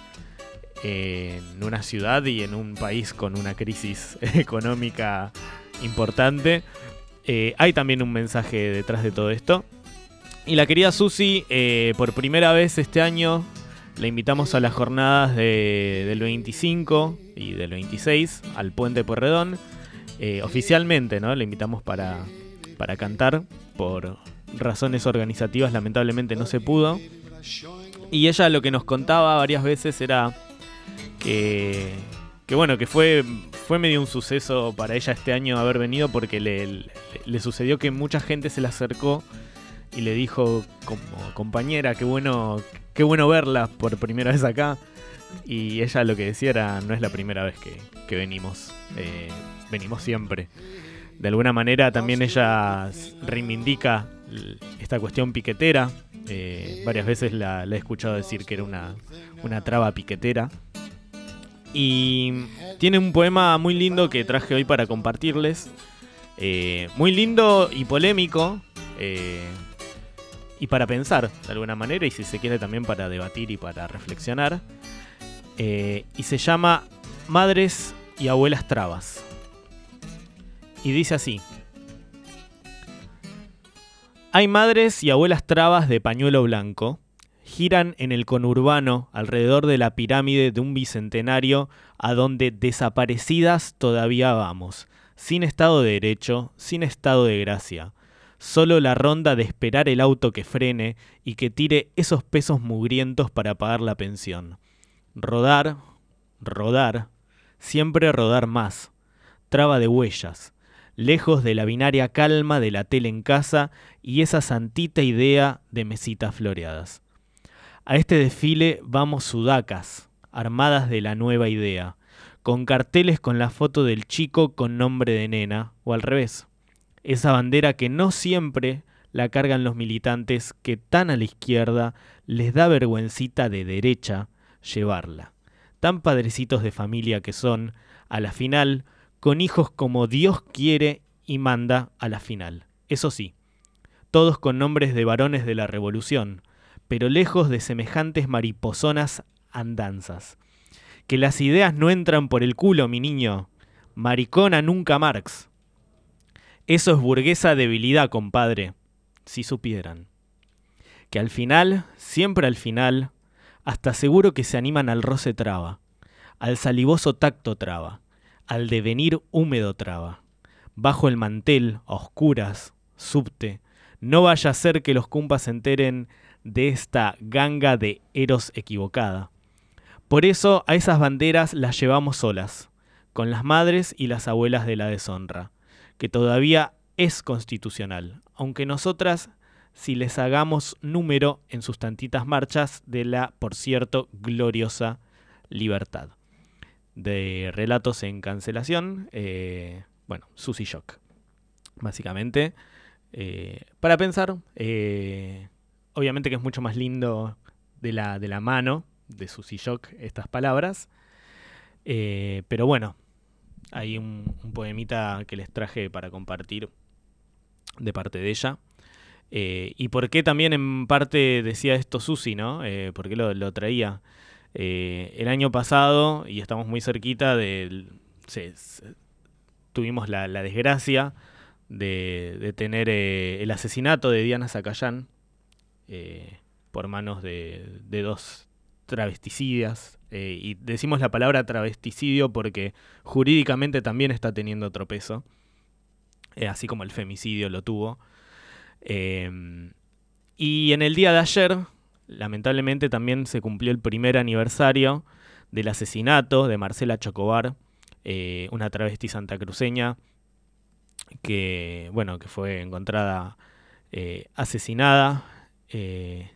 En una ciudad y en un país con una crisis económica importante, eh, hay también un mensaje detrás de todo esto. Y la querida Susi, eh, por primera vez este año, la invitamos a las jornadas de, del veinticinco y del veintiséis al Puente Pueyrredón. Eh, oficialmente, ¿no? La invitamos para, para cantar. Por razones organizativas, lamentablemente no se pudo. Y ella lo que nos contaba varias veces era que, que bueno, que fue, fue medio un suceso para ella este año haber venido, porque le, le, le sucedió que mucha gente se le acercó y le dijo como compañera, qué bueno, qué bueno verla por primera vez acá. Y ella lo que decía era, no es la primera vez que, que venimos, eh, venimos siempre. De alguna manera también ella reivindica esta cuestión piquetera. Eh, varias veces la, la he escuchado decir que era una, una traba piquetera. Y tiene un poema muy lindo que traje hoy para compartirles. Eh, muy lindo y polémico. Eh, y para pensar de alguna manera, y si se quiere también para debatir y para reflexionar. Eh, y se llama Madres y Abuelas Trabas. Y dice así: hay madres y abuelas trabas de pañuelo blanco, giran en el conurbano alrededor de la pirámide de un bicentenario a donde desaparecidas todavía vamos, sin estado de derecho, sin estado de gracia. Solo la ronda de esperar el auto que frene y que tire esos pesos mugrientos para pagar la pensión. Rodar, rodar, siempre rodar más. Traba de huellas, lejos de la binaria calma de la tele en casa y esa santita idea de mesitas floreadas. A este desfile vamos sudacas, armadas de la nueva idea, con carteles con la foto del chico con nombre de nena, o al revés. Esa bandera que no siempre la cargan los militantes, que tan a la izquierda les da vergüencita de derecha llevarla. Tan padrecitos de familia que son, a la final, con hijos como Dios quiere y manda a la final. Eso sí, todos con nombres de varones de la revolución, pero lejos de semejantes mariposonas andanzas. Que las ideas no entran por el culo, mi niño. Maricona nunca Marx. Eso es burguesa debilidad, compadre, si supieran. Que al final, siempre al final, hasta seguro que se animan al roce traba, al salivoso tacto traba, al devenir húmedo traba. Bajo el mantel, a oscuras, subte, no vaya a ser que los cumpas se enteren de esta ganga de eros equivocada. Por eso a esas banderas las llevamos solas, con las madres y las abuelas de la deshonra, que todavía es constitucional, aunque nosotras si les hagamos número en sus tantitas marchas de la, por cierto, gloriosa libertad. De Relatos en Cancelación, eh, bueno, Susy Shock, básicamente. Eh, para pensar, eh, obviamente que es mucho más lindo de la, de la mano de Susy Shock estas palabras, eh, pero bueno, hay un, un poemita que les traje para compartir de parte de ella. Eh, y por qué también en parte decía esto Susy, ¿no? Eh, por qué lo, lo traía. Eh, el año pasado, y estamos muy cerquita, de, se, se, tuvimos la, la desgracia de, de tener eh, el asesinato de Diana Zacayán eh, por manos de, de dos travesticidas. Eh, y decimos la palabra travesticidio porque jurídicamente también está teniendo otro peso, eh, así como el femicidio lo tuvo. Eh, y en el día de ayer, lamentablemente, también se cumplió el primer aniversario del asesinato de Marcela Chocobar, eh, una travesti santacruceña que, bueno, que fue encontrada eh, asesinada. Eh,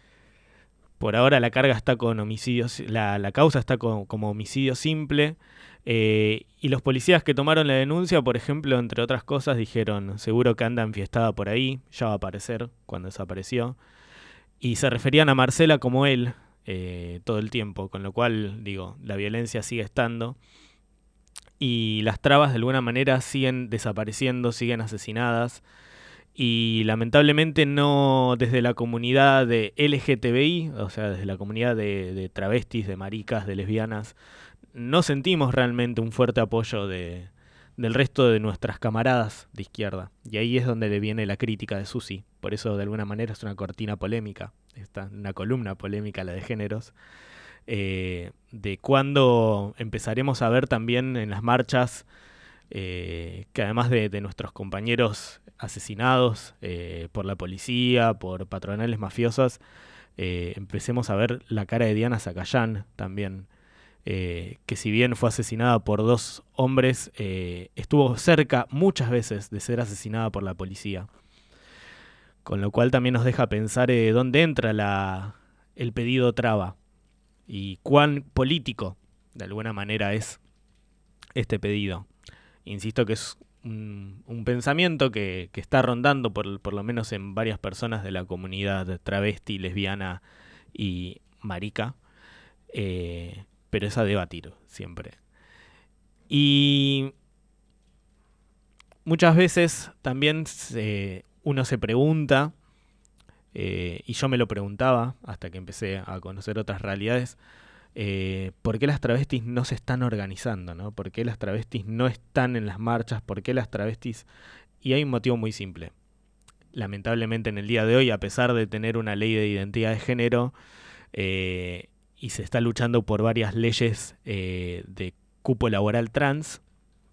por ahora la carga está con homicidio, la, la causa está con, como homicidio simple. Eh, y los policías que tomaron la denuncia, por ejemplo, entre otras cosas, dijeron, seguro que anda enfiestada por ahí, ya va a aparecer cuando desapareció. Y se referían a Marcela como él eh, todo el tiempo, con lo cual, digo, la violencia sigue estando. Y las trabas de alguna manera siguen desapareciendo, siguen asesinadas. Y lamentablemente no desde la comunidad de L G T B I, o sea, desde la comunidad de, de travestis, de maricas, de lesbianas, no sentimos realmente un fuerte apoyo de, del resto de nuestras camaradas de izquierda. Y ahí es donde le viene la crítica de Susi. Por eso, de alguna manera, es una cortina polémica, esta, una columna polémica, la de géneros, eh, de cuándo empezaremos a ver también en las marchas eh, que además de, de nuestros compañeros asesinados eh, por la policía, por patronales mafiosos, eh, empecemos a ver la cara de Diana Zacayán también, eh, que si bien fue asesinada por dos hombres, eh, estuvo cerca muchas veces de ser asesinada por la policía. Con lo cual también nos deja pensar eh, dónde entra la, el pedido traba y cuán político, de alguna manera, es este pedido. Insisto que es un, un pensamiento que, que está rondando, por, por lo menos en varias personas de la comunidad travesti, lesbiana y marica, eh, pero es a debatir siempre. Y muchas veces también se... uno se pregunta, eh, y yo me lo preguntaba hasta que empecé a conocer otras realidades, eh, ¿por qué las travestis no se están organizando, ¿no? ¿Por qué las travestis no están en las marchas? ¿Por qué las travestis? Y hay un motivo muy simple. Lamentablemente en el día de hoy, a pesar de tener una ley de identidad de género, eh, y se está luchando por varias leyes eh, de cupo laboral trans,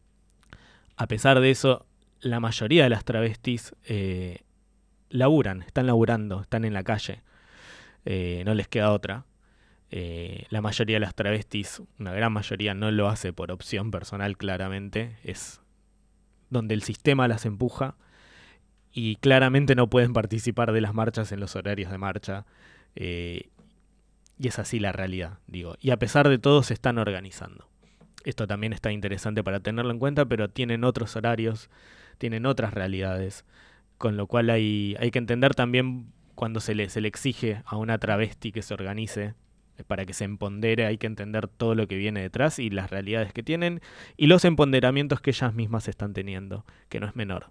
a pesar de eso, la mayoría de las travestis eh, laburan, están laburando, están en la calle. Eh, no les queda otra. Eh, la mayoría de las travestis, una gran mayoría, no lo hace por opción personal, claramente. Es donde el sistema las empuja y claramente no pueden participar de las marchas en los horarios de marcha. Eh, y es así la realidad, digo. Y a pesar de todo se están organizando. Esto también está interesante para tenerlo en cuenta, pero tienen otros horarios, tienen otras realidades, con lo cual hay, hay que entender también cuando se le, se le exige a una travesti que se organice para que se empodere, hay que entender todo lo que viene detrás y las realidades que tienen y los empoderamientos que ellas mismas están teniendo, que no es menor.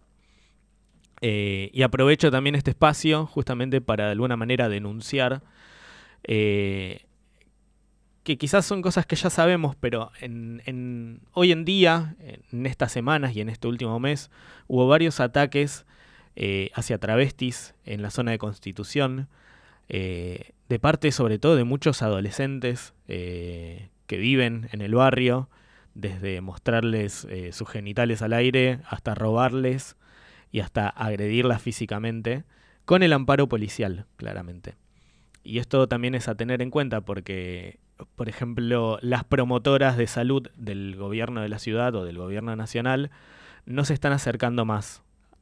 Eh, y aprovecho también este espacio justamente para de alguna manera denunciar eh, que quizás son cosas que ya sabemos, pero en, en, hoy en día, en estas semanas y en este último mes, hubo varios ataques eh, hacia travestis en la zona de Constitución, eh, de parte sobre todo de muchos adolescentes eh, que viven en el barrio, desde mostrarles eh, sus genitales al aire hasta robarles y hasta agredirlas físicamente, con el amparo policial, claramente. Y esto también es a tener en cuenta porque, por ejemplo, las promotoras de salud del gobierno de la ciudad o del gobierno nacional no se están acercando más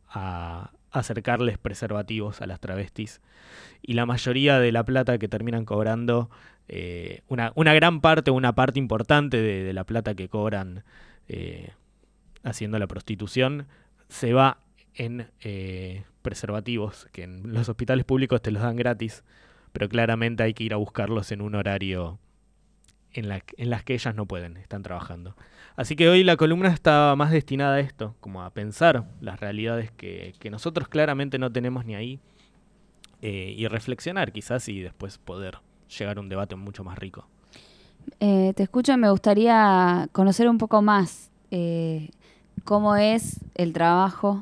a acercarles preservativos a las travestis. Y la mayoría de la plata que terminan cobrando, eh, una, una gran parte, una parte importante de, de la plata que cobran eh, haciendo la prostitución, se va en eh, preservativos, que en los hospitales públicos te los dan gratis, pero claramente hay que ir a buscarlos en un horario en, la, en las que ellas no pueden, están trabajando. Así que hoy la columna está más destinada a esto, como a pensar las realidades que, que nosotros claramente no tenemos ni ahí, eh, y reflexionar quizás y después poder llegar a un debate mucho más rico. Eh, te escucho y me gustaría conocer un poco más eh, cómo es el trabajo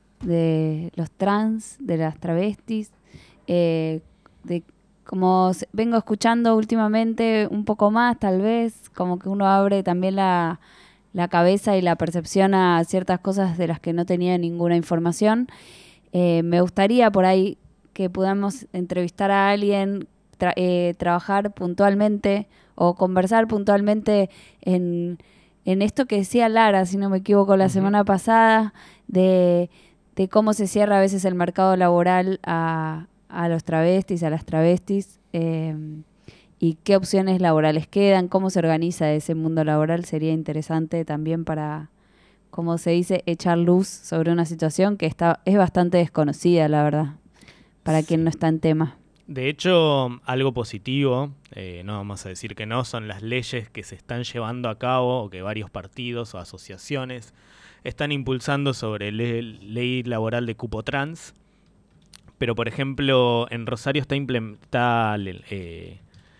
de los trans, de las travestis, eh, de como vengo escuchando últimamente un poco más, tal vez, como que uno abre también la, la cabeza y la percepción a ciertas cosas de las que no tenía ninguna información. Eh, me gustaría por ahí que podamos entrevistar a alguien, tra- eh, trabajar puntualmente o conversar puntualmente en, en esto que decía Lara, si no me equivoco, la uh-huh. semana pasada, de, de cómo se cierra a veces el mercado laboral a a los travestis, a las travestis, eh, y qué opciones laborales quedan, cómo se organiza ese mundo laboral. Sería interesante también para, como se dice, echar luz sobre una situación que está es bastante desconocida, la verdad, para sí. quien no está en tema. De hecho, algo positivo, eh, no vamos a decir que no, son las leyes que se están llevando a cabo o que varios partidos o asociaciones están impulsando sobre la ley laboral de cupo trans. Pero, por ejemplo, en Rosario está, implement- está eh,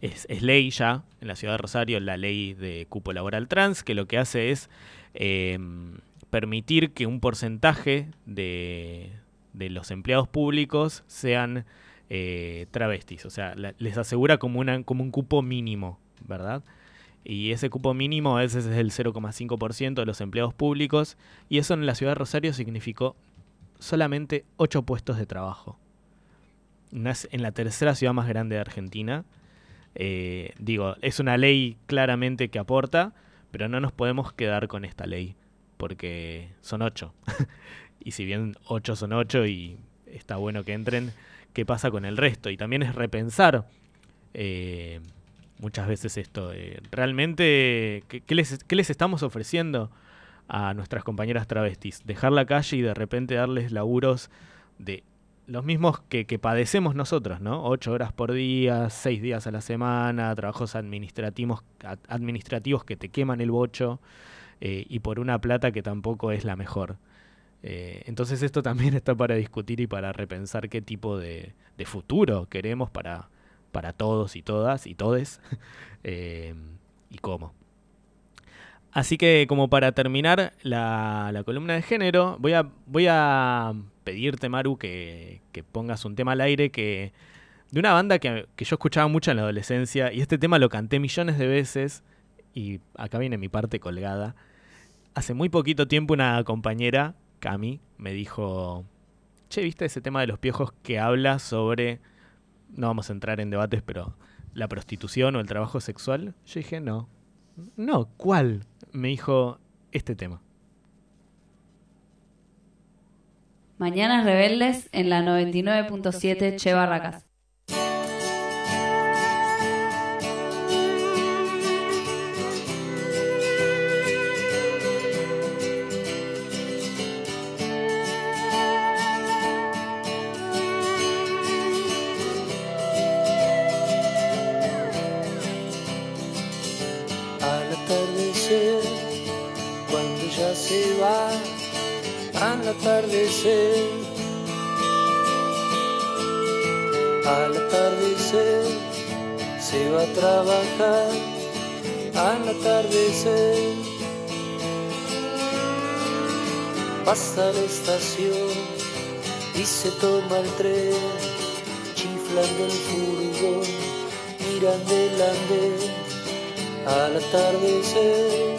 es, es ley ya en la ciudad de Rosario, la ley de cupo laboral trans, que lo que hace es eh, permitir que un porcentaje de, de los empleados públicos sean eh, travestis. O sea, la, les asegura como, una, como un cupo mínimo, ¿verdad? Y ese cupo mínimo a veces es el cero coma cinco por ciento de los empleados públicos, y eso en la ciudad de Rosario significó solamente ocho puestos de trabajo. En la tercera ciudad más grande de Argentina. Eh, digo, es una ley claramente que aporta, pero no nos podemos quedar con esta ley, porque son ocho. Y si bien ocho son ocho y está bueno que entren, ¿qué pasa con el resto? Y también es repensar eh, muchas veces esto. Eh, realmente, ¿qué, qué, les, ¿qué les estamos ofreciendo a nuestras compañeras travestis? Dejar la calle y de repente darles laburos de los mismos que, que padecemos nosotros, ¿no? Ocho horas por día, seis días a la semana, trabajos administrativos, administrativos que te queman el bocho, eh, y por una plata que tampoco es la mejor. Eh, entonces esto también está para discutir y para repensar qué tipo de, de futuro queremos para, para todos y todas y todes, eh, y cómo. Así que como para terminar la, la columna de género, voy a, voy a pedirte, Maru, que, que pongas un tema al aire que de una banda que, que yo escuchaba mucho en la adolescencia, y este tema lo canté millones de veces, y acá viene mi parte colgada. Hace muy poquito tiempo una compañera, Cami, me dijo, che, ¿viste ese tema de los piojos que habla sobre, no vamos a entrar en debates, pero la prostitución o el trabajo sexual? Yo dije, no. No, ¿cuál? Me dijo, este tema. Mañanas Rebeldes en la noventa y nueve punto siete Che Barracas. Al atardecer, cuando ya se va, al atardecer, al atardecer, se va a trabajar, al atardecer, pasa la estación y se toma el tren, chiflando el furgón, mirando el andén. Al atardecer,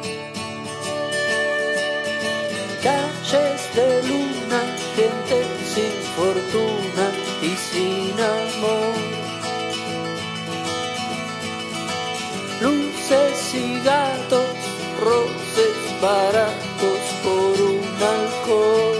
calles de luna, gente sin fortuna y sin amor, luces y gatos, roces baratos por un alcohol.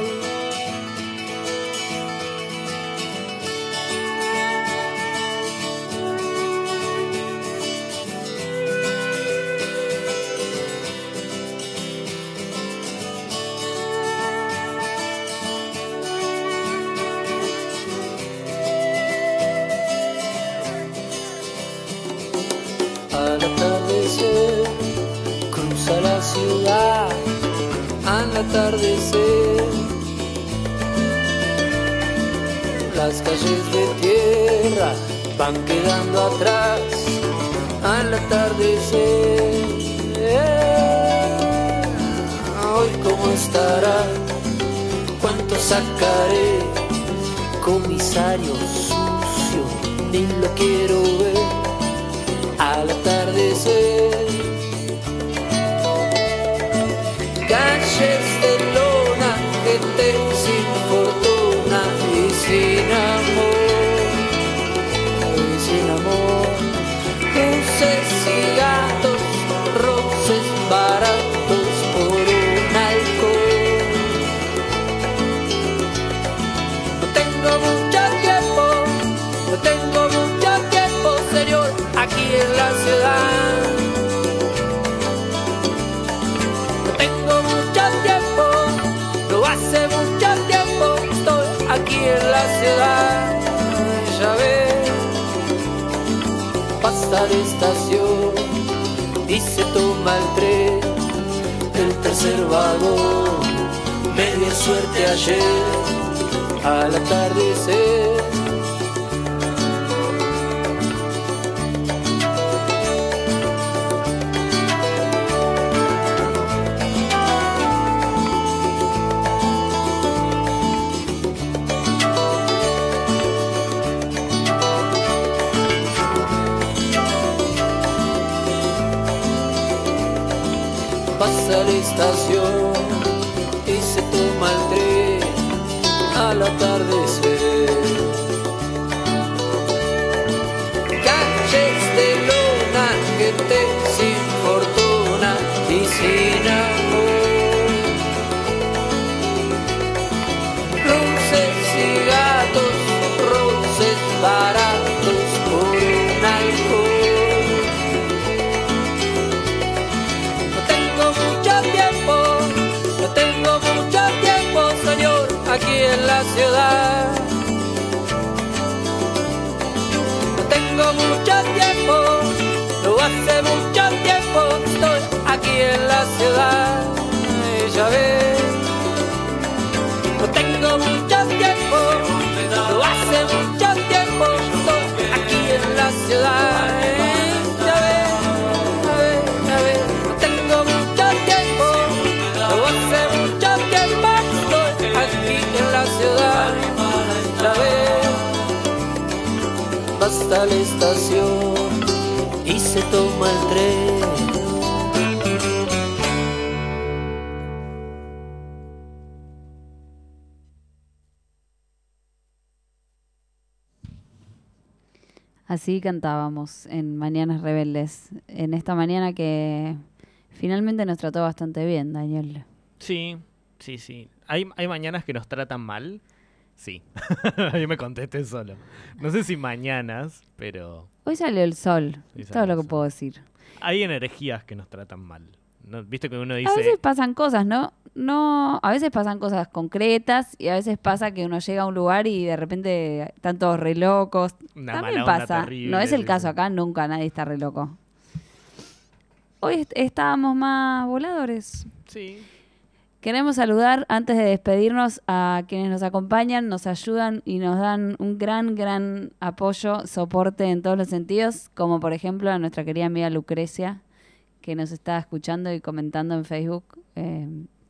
Al atardecer, cruza la ciudad, al atardecer, las calles de tierra van quedando atrás, al atardecer, eh, hoy cómo estará, cuánto sacaré, comisario sucio, ni lo quiero ver. Al atardecer, calles de lona, gente sin fortuna y sin amor, y sin amor, luces y gatos, roces baratos por un alcohol. No tengo mucho tiempo, no tengo mucho tiempo, señor, aquí en la ciudad. No tengo mucho tiempo, no hace mucho tiempo que estoy aquí en la ciudad. Ya ves, pasa la estación y se toma el tren, el tercer vagón, media suerte ayer, al atardecer. pasa la estación y se toma el tren al atardecer. Calles de luna, gente sin fortuna y sin amor. Luces y gatos, roces baratos por un alcohol. No tengo mucho tiempo, no tengo mucho tiempo, señor, aquí en la ciudad. No tengo mucho tiempo, no hace mucho tiempo que estoy aquí en la ciudad. Ya ves, no tengo mucho tiempo, no hace mucho tiempo que estoy aquí en la ciudad. Ya ves, ya ves, ya ves, no tengo mucho tiempo, no hace mucho tiempo que estoy aquí en la ciudad. Ya ves, basta la estación y se toma el tren. Así cantábamos en Mañanas Rebeldes, en esta mañana que finalmente nos trató bastante bien, Daniel. Sí, sí, sí. ¿Hay, hay mañanas que nos tratan mal? Sí. Yo me contesté solo. No sé si mañanas, pero... Hoy salió el sol, Sí, todo salió lo el que sol. puedo decir. Hay energías que nos tratan mal. ¿No? Viste que uno dice... A veces pasan cosas, ¿no? No, a veces pasan cosas concretas y a veces pasa que uno llega a un lugar y de repente están todos re locos. Una También mala onda pasa. terrible, No es el sí, caso sí. acá, nunca nadie está re loco. Hoy est- estábamos más voladores. Sí. Queremos saludar antes de despedirnos a quienes nos acompañan, nos ayudan y nos dan un gran, gran apoyo, soporte en todos los sentidos, como por ejemplo a nuestra querida amiga Lucrecia, que nos está escuchando y comentando en Facebook eh,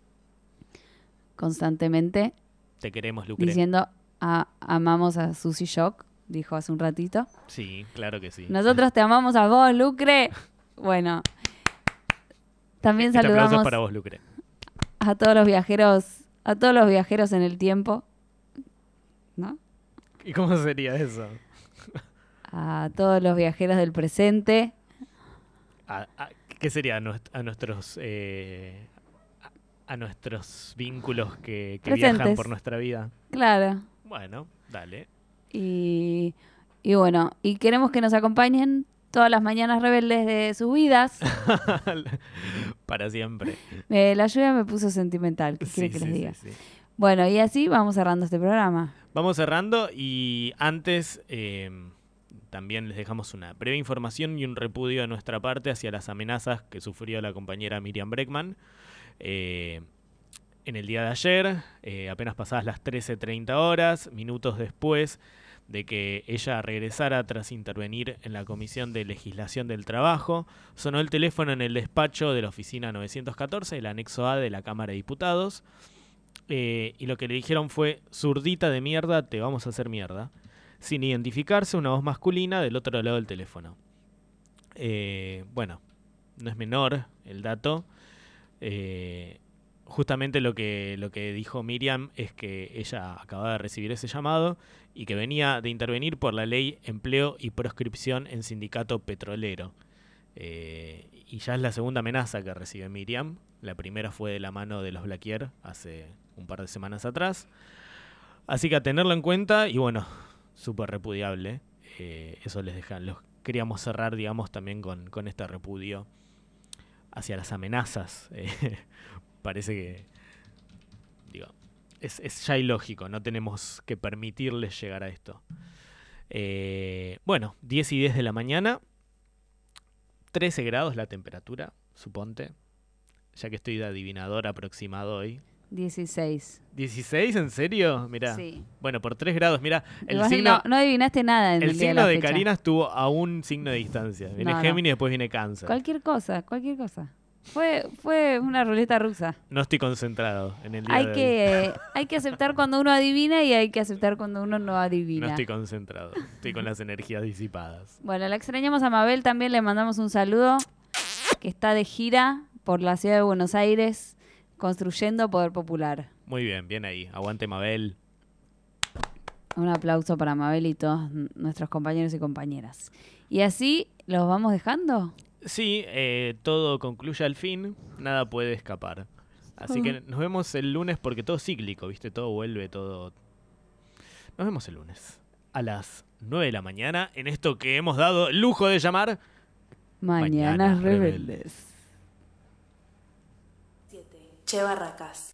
constantemente, Te queremos, Lucre. diciendo a- amamos a Susie Shock, dijo hace un ratito. Sí, claro que sí. Nosotros te amamos a vos, Lucre. Bueno, también Este aplauso es saludamos para vos, Lucre. a todos los viajeros, a todos los viajeros en el tiempo, ¿no? ¿Y cómo sería eso? A todos los viajeros del presente, A- a- ¿Qué sería a, nuest- a nuestros eh, a, a nuestros vínculos que, que viajan Presentes. por nuestra vida? claro. Bueno, dale. Y, y bueno, y queremos que nos acompañen todas las mañanas rebeldes de sus vidas. Para siempre. Eh, la lluvia me puso sentimental, ¿qué quiere Sí, que sí, les diga? sí, sí. Bueno, y así vamos cerrando este programa. Vamos cerrando y antes eh, también les dejamos una breve información y un repudio de nuestra parte hacia las amenazas que sufrió la compañera Miriam Breckman. Eh, en el día de ayer, eh, apenas pasadas las trece treinta horas, minutos después de que ella regresara tras intervenir en la Comisión de Legislación del Trabajo, sonó el teléfono en el despacho de la oficina novecientos catorce, el anexo A de la Cámara de Diputados, eh, y lo que le dijeron fue: zurdita de mierda, te vamos a hacer mierda, sin identificarse una voz masculina del otro lado del teléfono. Eh, bueno, no es menor el dato. Eh, justamente lo que, lo que dijo Miriam es que ella acababa de recibir ese llamado y que venía de intervenir por la ley Empleo y Proscripción en Sindicato Petrolero. Eh, y ya es la segunda amenaza que recibe Miriam. La primera fue de la mano de los Blaquier hace un par de semanas atrás. Así que a tenerlo en cuenta y bueno, súper repudiable. Eh, eso les deja, los queríamos cerrar, digamos, también con, con este repudio hacia las amenazas. Eh, parece que, digo, es, es ya ilógico, no tenemos que permitirles llegar a esto. Eh, bueno, diez y diez de la mañana, trece grados la temperatura, suponte, ya que estoy de adivinador aproximado hoy. dieciséis. ¿dieciséis? ¿En serio? Mirá. Sí. Bueno, por tres grados, mirá. El Igual signo, no, no adivinaste nada en el, el día de, signo la de fecha. Karina estuvo a un signo de distancia. Viene No, no. Géminis y después viene Cáncer. Cualquier cosa, cualquier cosa. Fue, fue una ruleta rusa. No estoy concentrado en el día Hay de hoy. que, hay que aceptar cuando uno adivina y hay que aceptar cuando uno no adivina. No estoy concentrado. Estoy con las energías disipadas. Bueno, la extrañamos a Mabel, también le mandamos un saludo, que está de gira por la ciudad de Buenos Aires, construyendo poder popular. Muy bien, bien ahí. Aguante Mabel. Un aplauso para Mabel y todos nuestros compañeros y compañeras. Y así los vamos dejando. Sí, eh, todo concluye al fin, nada puede escapar. Así que nos vemos el lunes porque todo es cíclico, ¿viste? Todo vuelve, todo... Nos vemos el lunes a las nueve de la mañana en esto que hemos dado el lujo de llamar... Mañanas, Mañanas Rebeldes. siete. Che Barracas.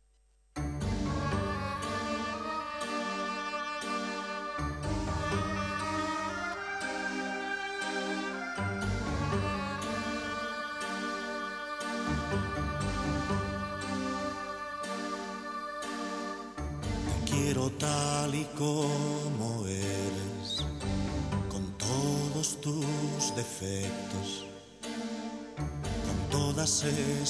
Quiero tal y como eres, con todos tus defectos, con todas esas